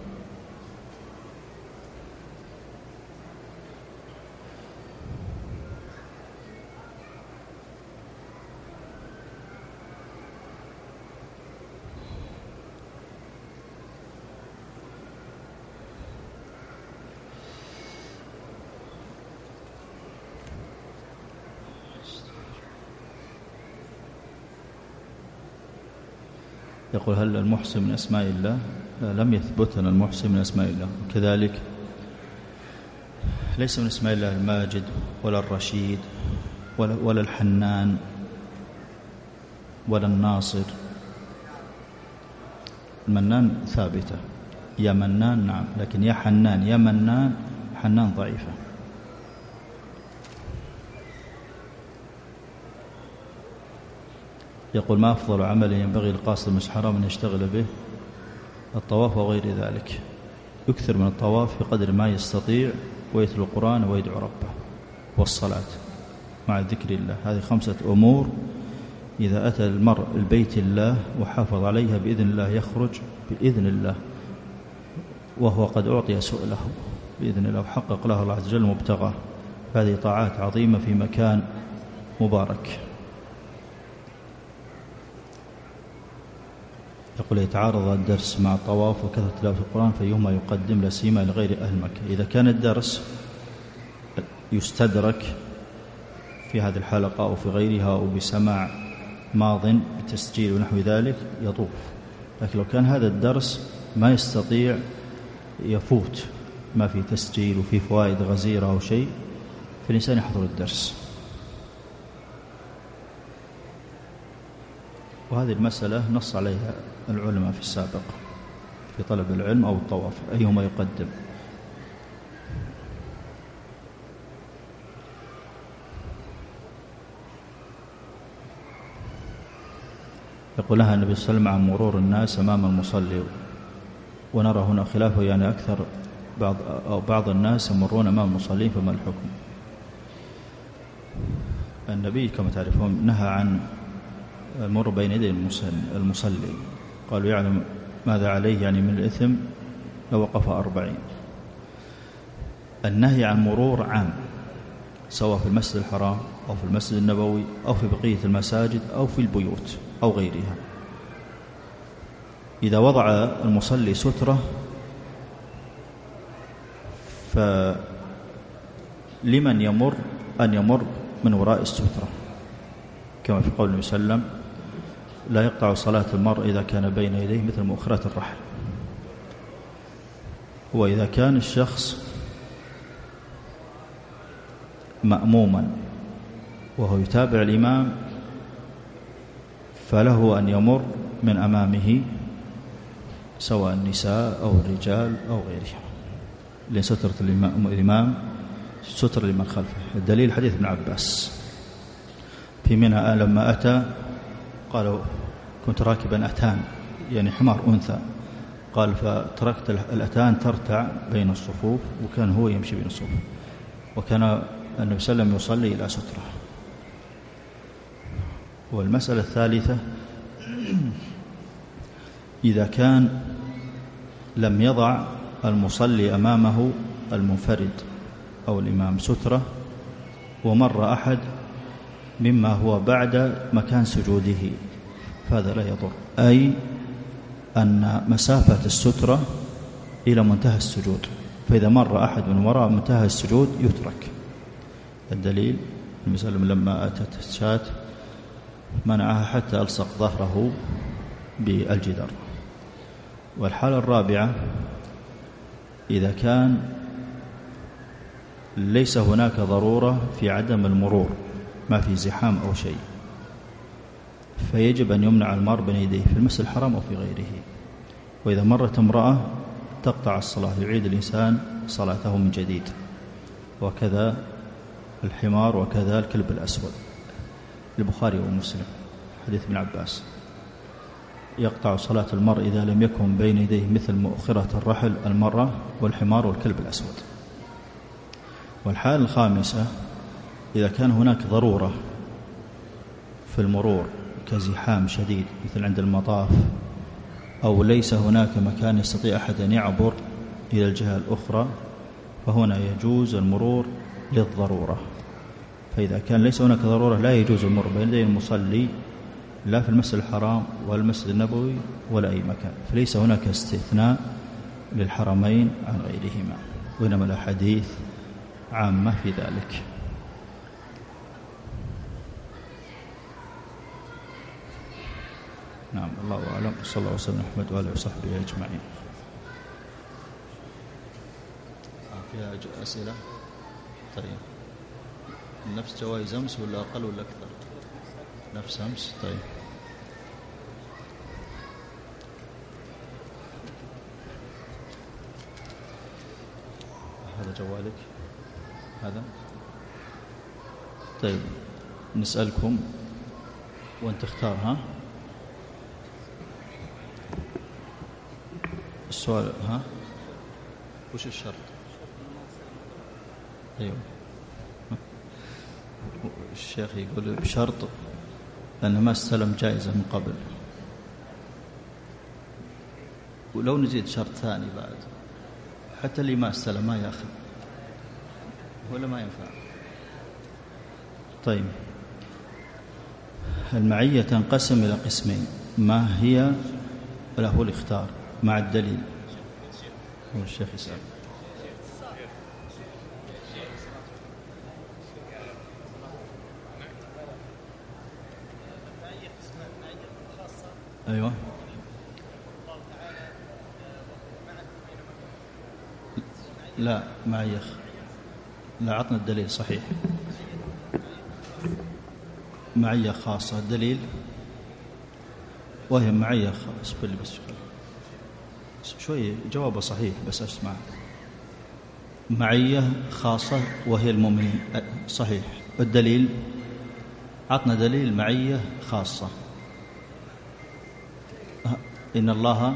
يقول هل المحسن من أسماء الله؟ لا، لم يثبت أن المحسن من أسماء الله. وكذلك ليس من أسماء الله الماجد ولا الرشيد ولا الحنان ولا الناصر. المنان ثابتة، يا منان نعم، لكن يا حنان يا منان، حنان ضعيفة. يقول ما أفضل عمل ينبغي للقاصد مش حرام أن يشتغل به؟ الطواف وغير ذلك. يكثر من الطواف بقدر ما يستطيع، ويتلو القرآن ويدعو ربه، والصلاة مع ذكر الله. هذه 5 أمور إذا أتى المرء البيت الله وحافظ عليها بإذن الله يخرج بإذن الله وهو قد أعطي سؤله بإذن الله، وحقق له الله عز وجل مبتغاه. هذه طاعات عظيمة في مكان مبارك. يقول يتعارض الدرس مع الطواف وكثرة تلاوة القرآن فيهما يقدم لا سيما لغير أهل مكة. إذا كان الدرس يستدرك في هذه الحلقة أو في غيرها أو بسماع ماض بتسجيل ونحو ذلك يطوف، لكن لو كان هذا الدرس ما يستطيع يفوت، ما في تسجيل وفي فوائد غزيرة أو شيء، فالإنسان يحضر الدرس. وهذه المسألة نص عليها العلماء في السابق في طلب العلم أو الطواف أيهما يقدم. يقول لها النبي صلى الله عليه وسلم عن مرور الناس أمام المصلي، ونرى هنا خلافه، يعني أكثر بعض الناس يمرون أمام المصلين، فما الحكم؟ النبي كما تعرفون نهى عن المر بين يدي المصلي، قالوا يعلم ماذا عليه يعني من الإثم لو وقف 40. النهي عن مرور عام، سواء في المسجد الحرام أو في المسجد النبوي أو في بقية المساجد أو في البيوت أو غيرها. إذا وضع المصلي سترة فلمن يمر أن يمر من وراء السترة، كما في قول النبي صلى الله عليه وسلم لا يقطع صلاة المرء إذا كان بين يديه مثل مؤخرة الرحل. وإذا كان الشخص مأموما وهو يتابع الإمام فله أن يمر من أمامه سواء النساء أو الرجال أو غيرهم، لأن سترة الإمام ستر لمن خلفه. الدليل حديث ابن عباس في منى لما أتى قالوا كنت راكبا أتان، يعني حمار أنثى، قال فتركت الأتان ترتع بين الصفوف، وكان هو يمشي بين الصفوف، وكان النبي صلى الله عليه وسلم يصلي إلى سترة. والمسألة الثالثة إذا كان لم يضع المصلي أمامه المنفرد أو الإمام سترة ومر أحد مما هو بعد مكان سجوده فهذا لا يضر، أي أن مسافة السترة إلى منتهى السجود، فإذا مر أحد من وراء منتهى السجود يترك. الدليل النبي صلى الله عليه وسلم لما أتت الشاة منعها حتى ألصق ظهره بالجدار. والحالة الرابعة إذا كان ليس هناك ضرورة في عدم المرور، ما في زحام أو شيء، فيجب أن يمنع المار بين يديه في المسجد الحرام أو في غيره. وإذا مرت امرأة تقطع الصلاة، يعيد الإنسان صلاته من جديد. وكذا الحمار وكذا الكلب الأسود، البخاري ومسلم حديث ابن عباس يقطع صلاة المرء إذا لم يكن بين يديه مثل مؤخرة الرحل المرأة والحمار والكلب الأسود. والحالة الخامسة إذا كان هناك ضرورة في المرور كزحام شديد مثل عند المطاف، أو ليس هناك مكان يستطيع أحد أن يعبر إلى الجهة الأخرى، فهنا يجوز المرور للضرورة. فإذا كان ليس هناك ضرورة لا يجوز المرور بين يدي المصلي لا في المسجد الحرام ولا المسجد النبوي ولا أي مكان، فليس هناك استثناء للحرمين عن غيرهما، وإنما الأحاديث عامة في ذلك. نعم، الله أعلم. صلى الله وسلم محمد وآله وصحبه أجمعين. فيها أسئلة؟ طيب، نفس جوائز أمس ولا أقل ولا أكثر؟ نفس أمس. طيب، هذا جوالك هذا. طيب، نسألكم وانت اختار. ها السؤال، ها وش الشرط؟ ايوه، الشيخ يقول بشرط أنه ما استلم جائزة من قبل، ولو نزيد شرط ثاني بعد حتى اللي ما استلم ما يأخذ ولا ما ينفع. طيب، المعية تنقسم إلى قسمين، ما هي؟ له الاختيار مع الدليل. هو الشيخ يسأل. أيوة، لا معية، لا عطنا الدليل. صحيح، معية خاصة. الدليل وهي معية بس شوي جوابه صحيح بس أسمع. معية خاصة وهي المؤمنين صحيح. الدليل عطنا دليل معية خاصة. إن الله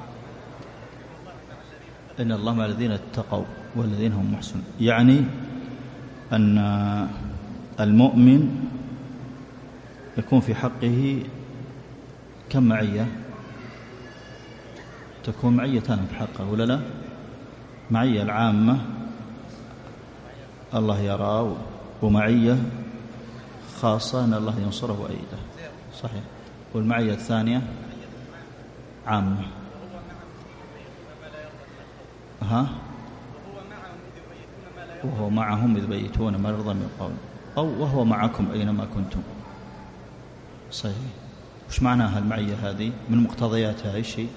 مع الذين اتقوا والذين هم محسنون، يعني أن المؤمن يكون في حقه كم معية؟ تكون معية في حقه ولا لا؟ معية العامة الله يراه، ومعية خاصة أن الله ينصره وأيده صحيح. والمعية الثانية عامة وهو معهم إذ يبيتون ما يرضى من القول، أو وهو معكم أينما كنتم صحيح. وش معناها المعية هذه؟ من مقتضياتها أي شيء؟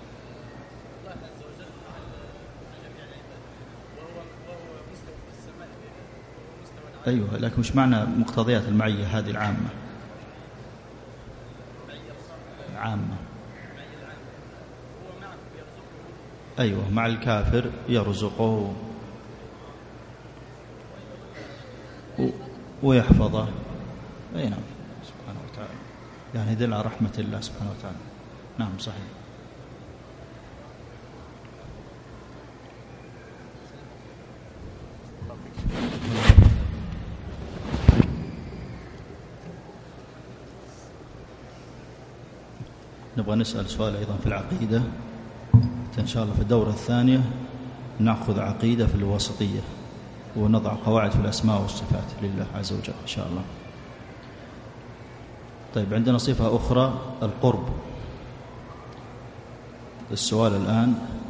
أيوة، لكن وش معنى مقتضيات المعية هذه العامة؟ أيوة، مع الكافر يرزقه ويحفظه. أي نعم سبحانه وتعالى، يعني يدل على رحمة الله سبحانه وتعالى. نعم صحيح. نبغى نسأل سؤال أيضا في العقيدة إن شاء الله. في الدورة الثانية نأخذ عقيدة في الواسطية ونضع قواعد في الأسماء والصفات لله عز وجل إن شاء الله. طيب، عندنا صفة أخرى القرب. السؤال الآن: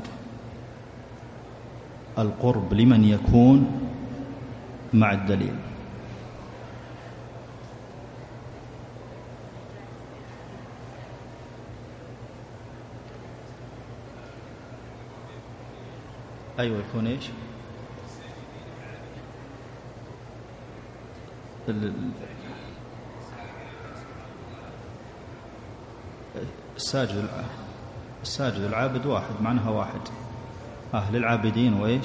القرب لمن يكون مع الدليل؟ أيوة، يكون إيش؟ الساجد العابد واحد، معناها واحد. للعابدين وإيش؟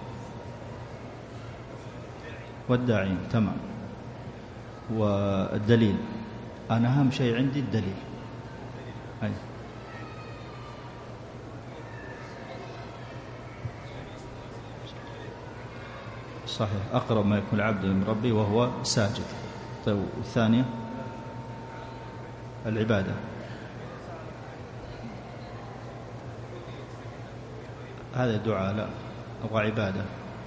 والداعين. تمام. والدليل، أنا أهم شيء عندي الدليل. أيوة. صحيح، أقرب ما يكون العبد من ربي وهو ساجد. طيب، والثانية العبادة. هذا دعاء، لا أبغى عبادة.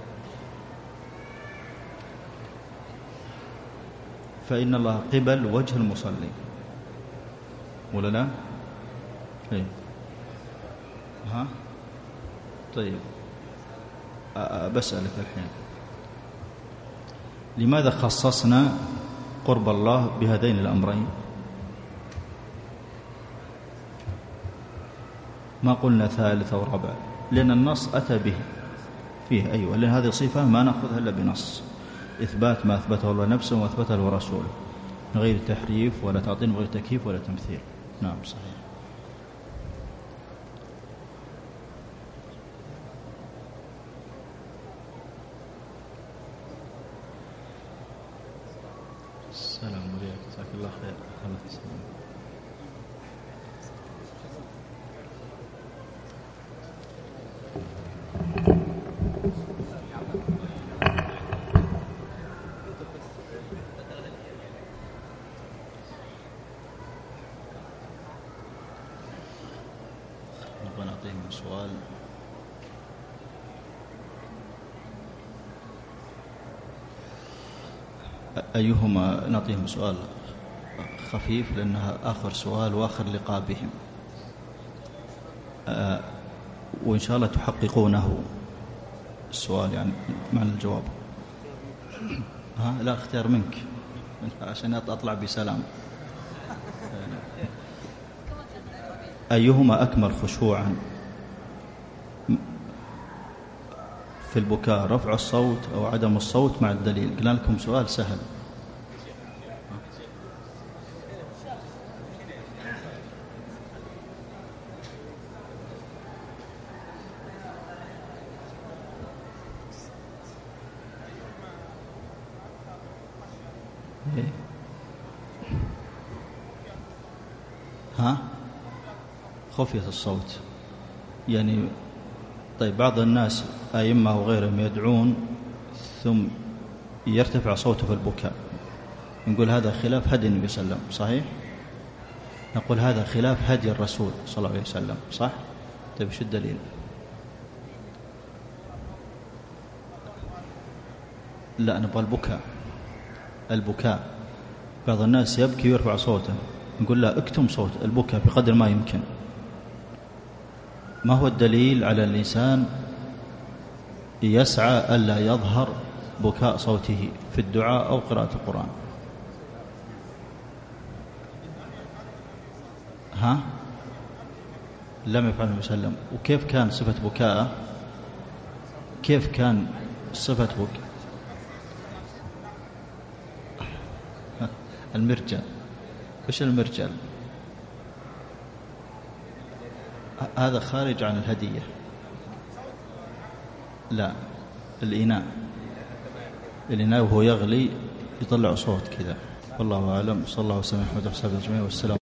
فإن الله قبل وجه المصلي ولا لا؟ إيه. طيب، بسألك الحين: لماذا خصصنا قرب الله بهذين الأمرين؟ ما قلنا ثالث أو رابع، لأن النص أتى به فيه. أيوة، لأن هذه صفة ما نأخذها إلا بنص، إثبات ما أثبته الله نفسه وأثبته له رسوله، من غير تحريف ولا تعطيل وغير تكييف ولا تمثيل. نعم صحيح. السلام عليكم، جزاك الله خير. نبغى نعطيهم سؤال. أيهما؟ نعطيهم سؤال خفيف لأنها آخر سؤال وآخر لقاء بهم، وإن شاء الله تحققونه السؤال يعني معنى الجواب. لا، اختيار منك عشان أطلع بسلام. أيهما أكمل خشوعا في البكاء، رفع الصوت أو عدم الصوت مع الدليل؟ قلنا لكم سؤال سهل. ها؟ خفية الصوت يعني. طيب بعض الناس أئمة وغيرهم يدعون ثم يرتفع صوته في البكاء، نقول هذا خلاف هدي النبي صلى الله عليه وسلم، صحيح؟ نقول هذا خلاف هدي الرسول صلى الله عليه وسلم، صح؟ طيب شو الدليل؟ لا، نبغى البكاء. بعض الناس يبكي ويرفع صوته، نقول لا، اكتم صوت البكاء بقدر ما يمكن. ما هو الدليل على الإنسان يسعى ألا يظهر بكاء صوته في الدعاء أو قراءة القرآن؟ ها؟ لم يفعل النبي صلى الله عليه وسلم. وكيف كان صفة بكاءه؟ كيف كان صفة بكاء؟ المرجل. وش المرجل؟ هذا خارج عن الهدية. لا، الإناء وهو يغلي يطلع صوت كذا. والله أعلم. صلى الله وسلم على محمد وصحبه أجمعين والسلام.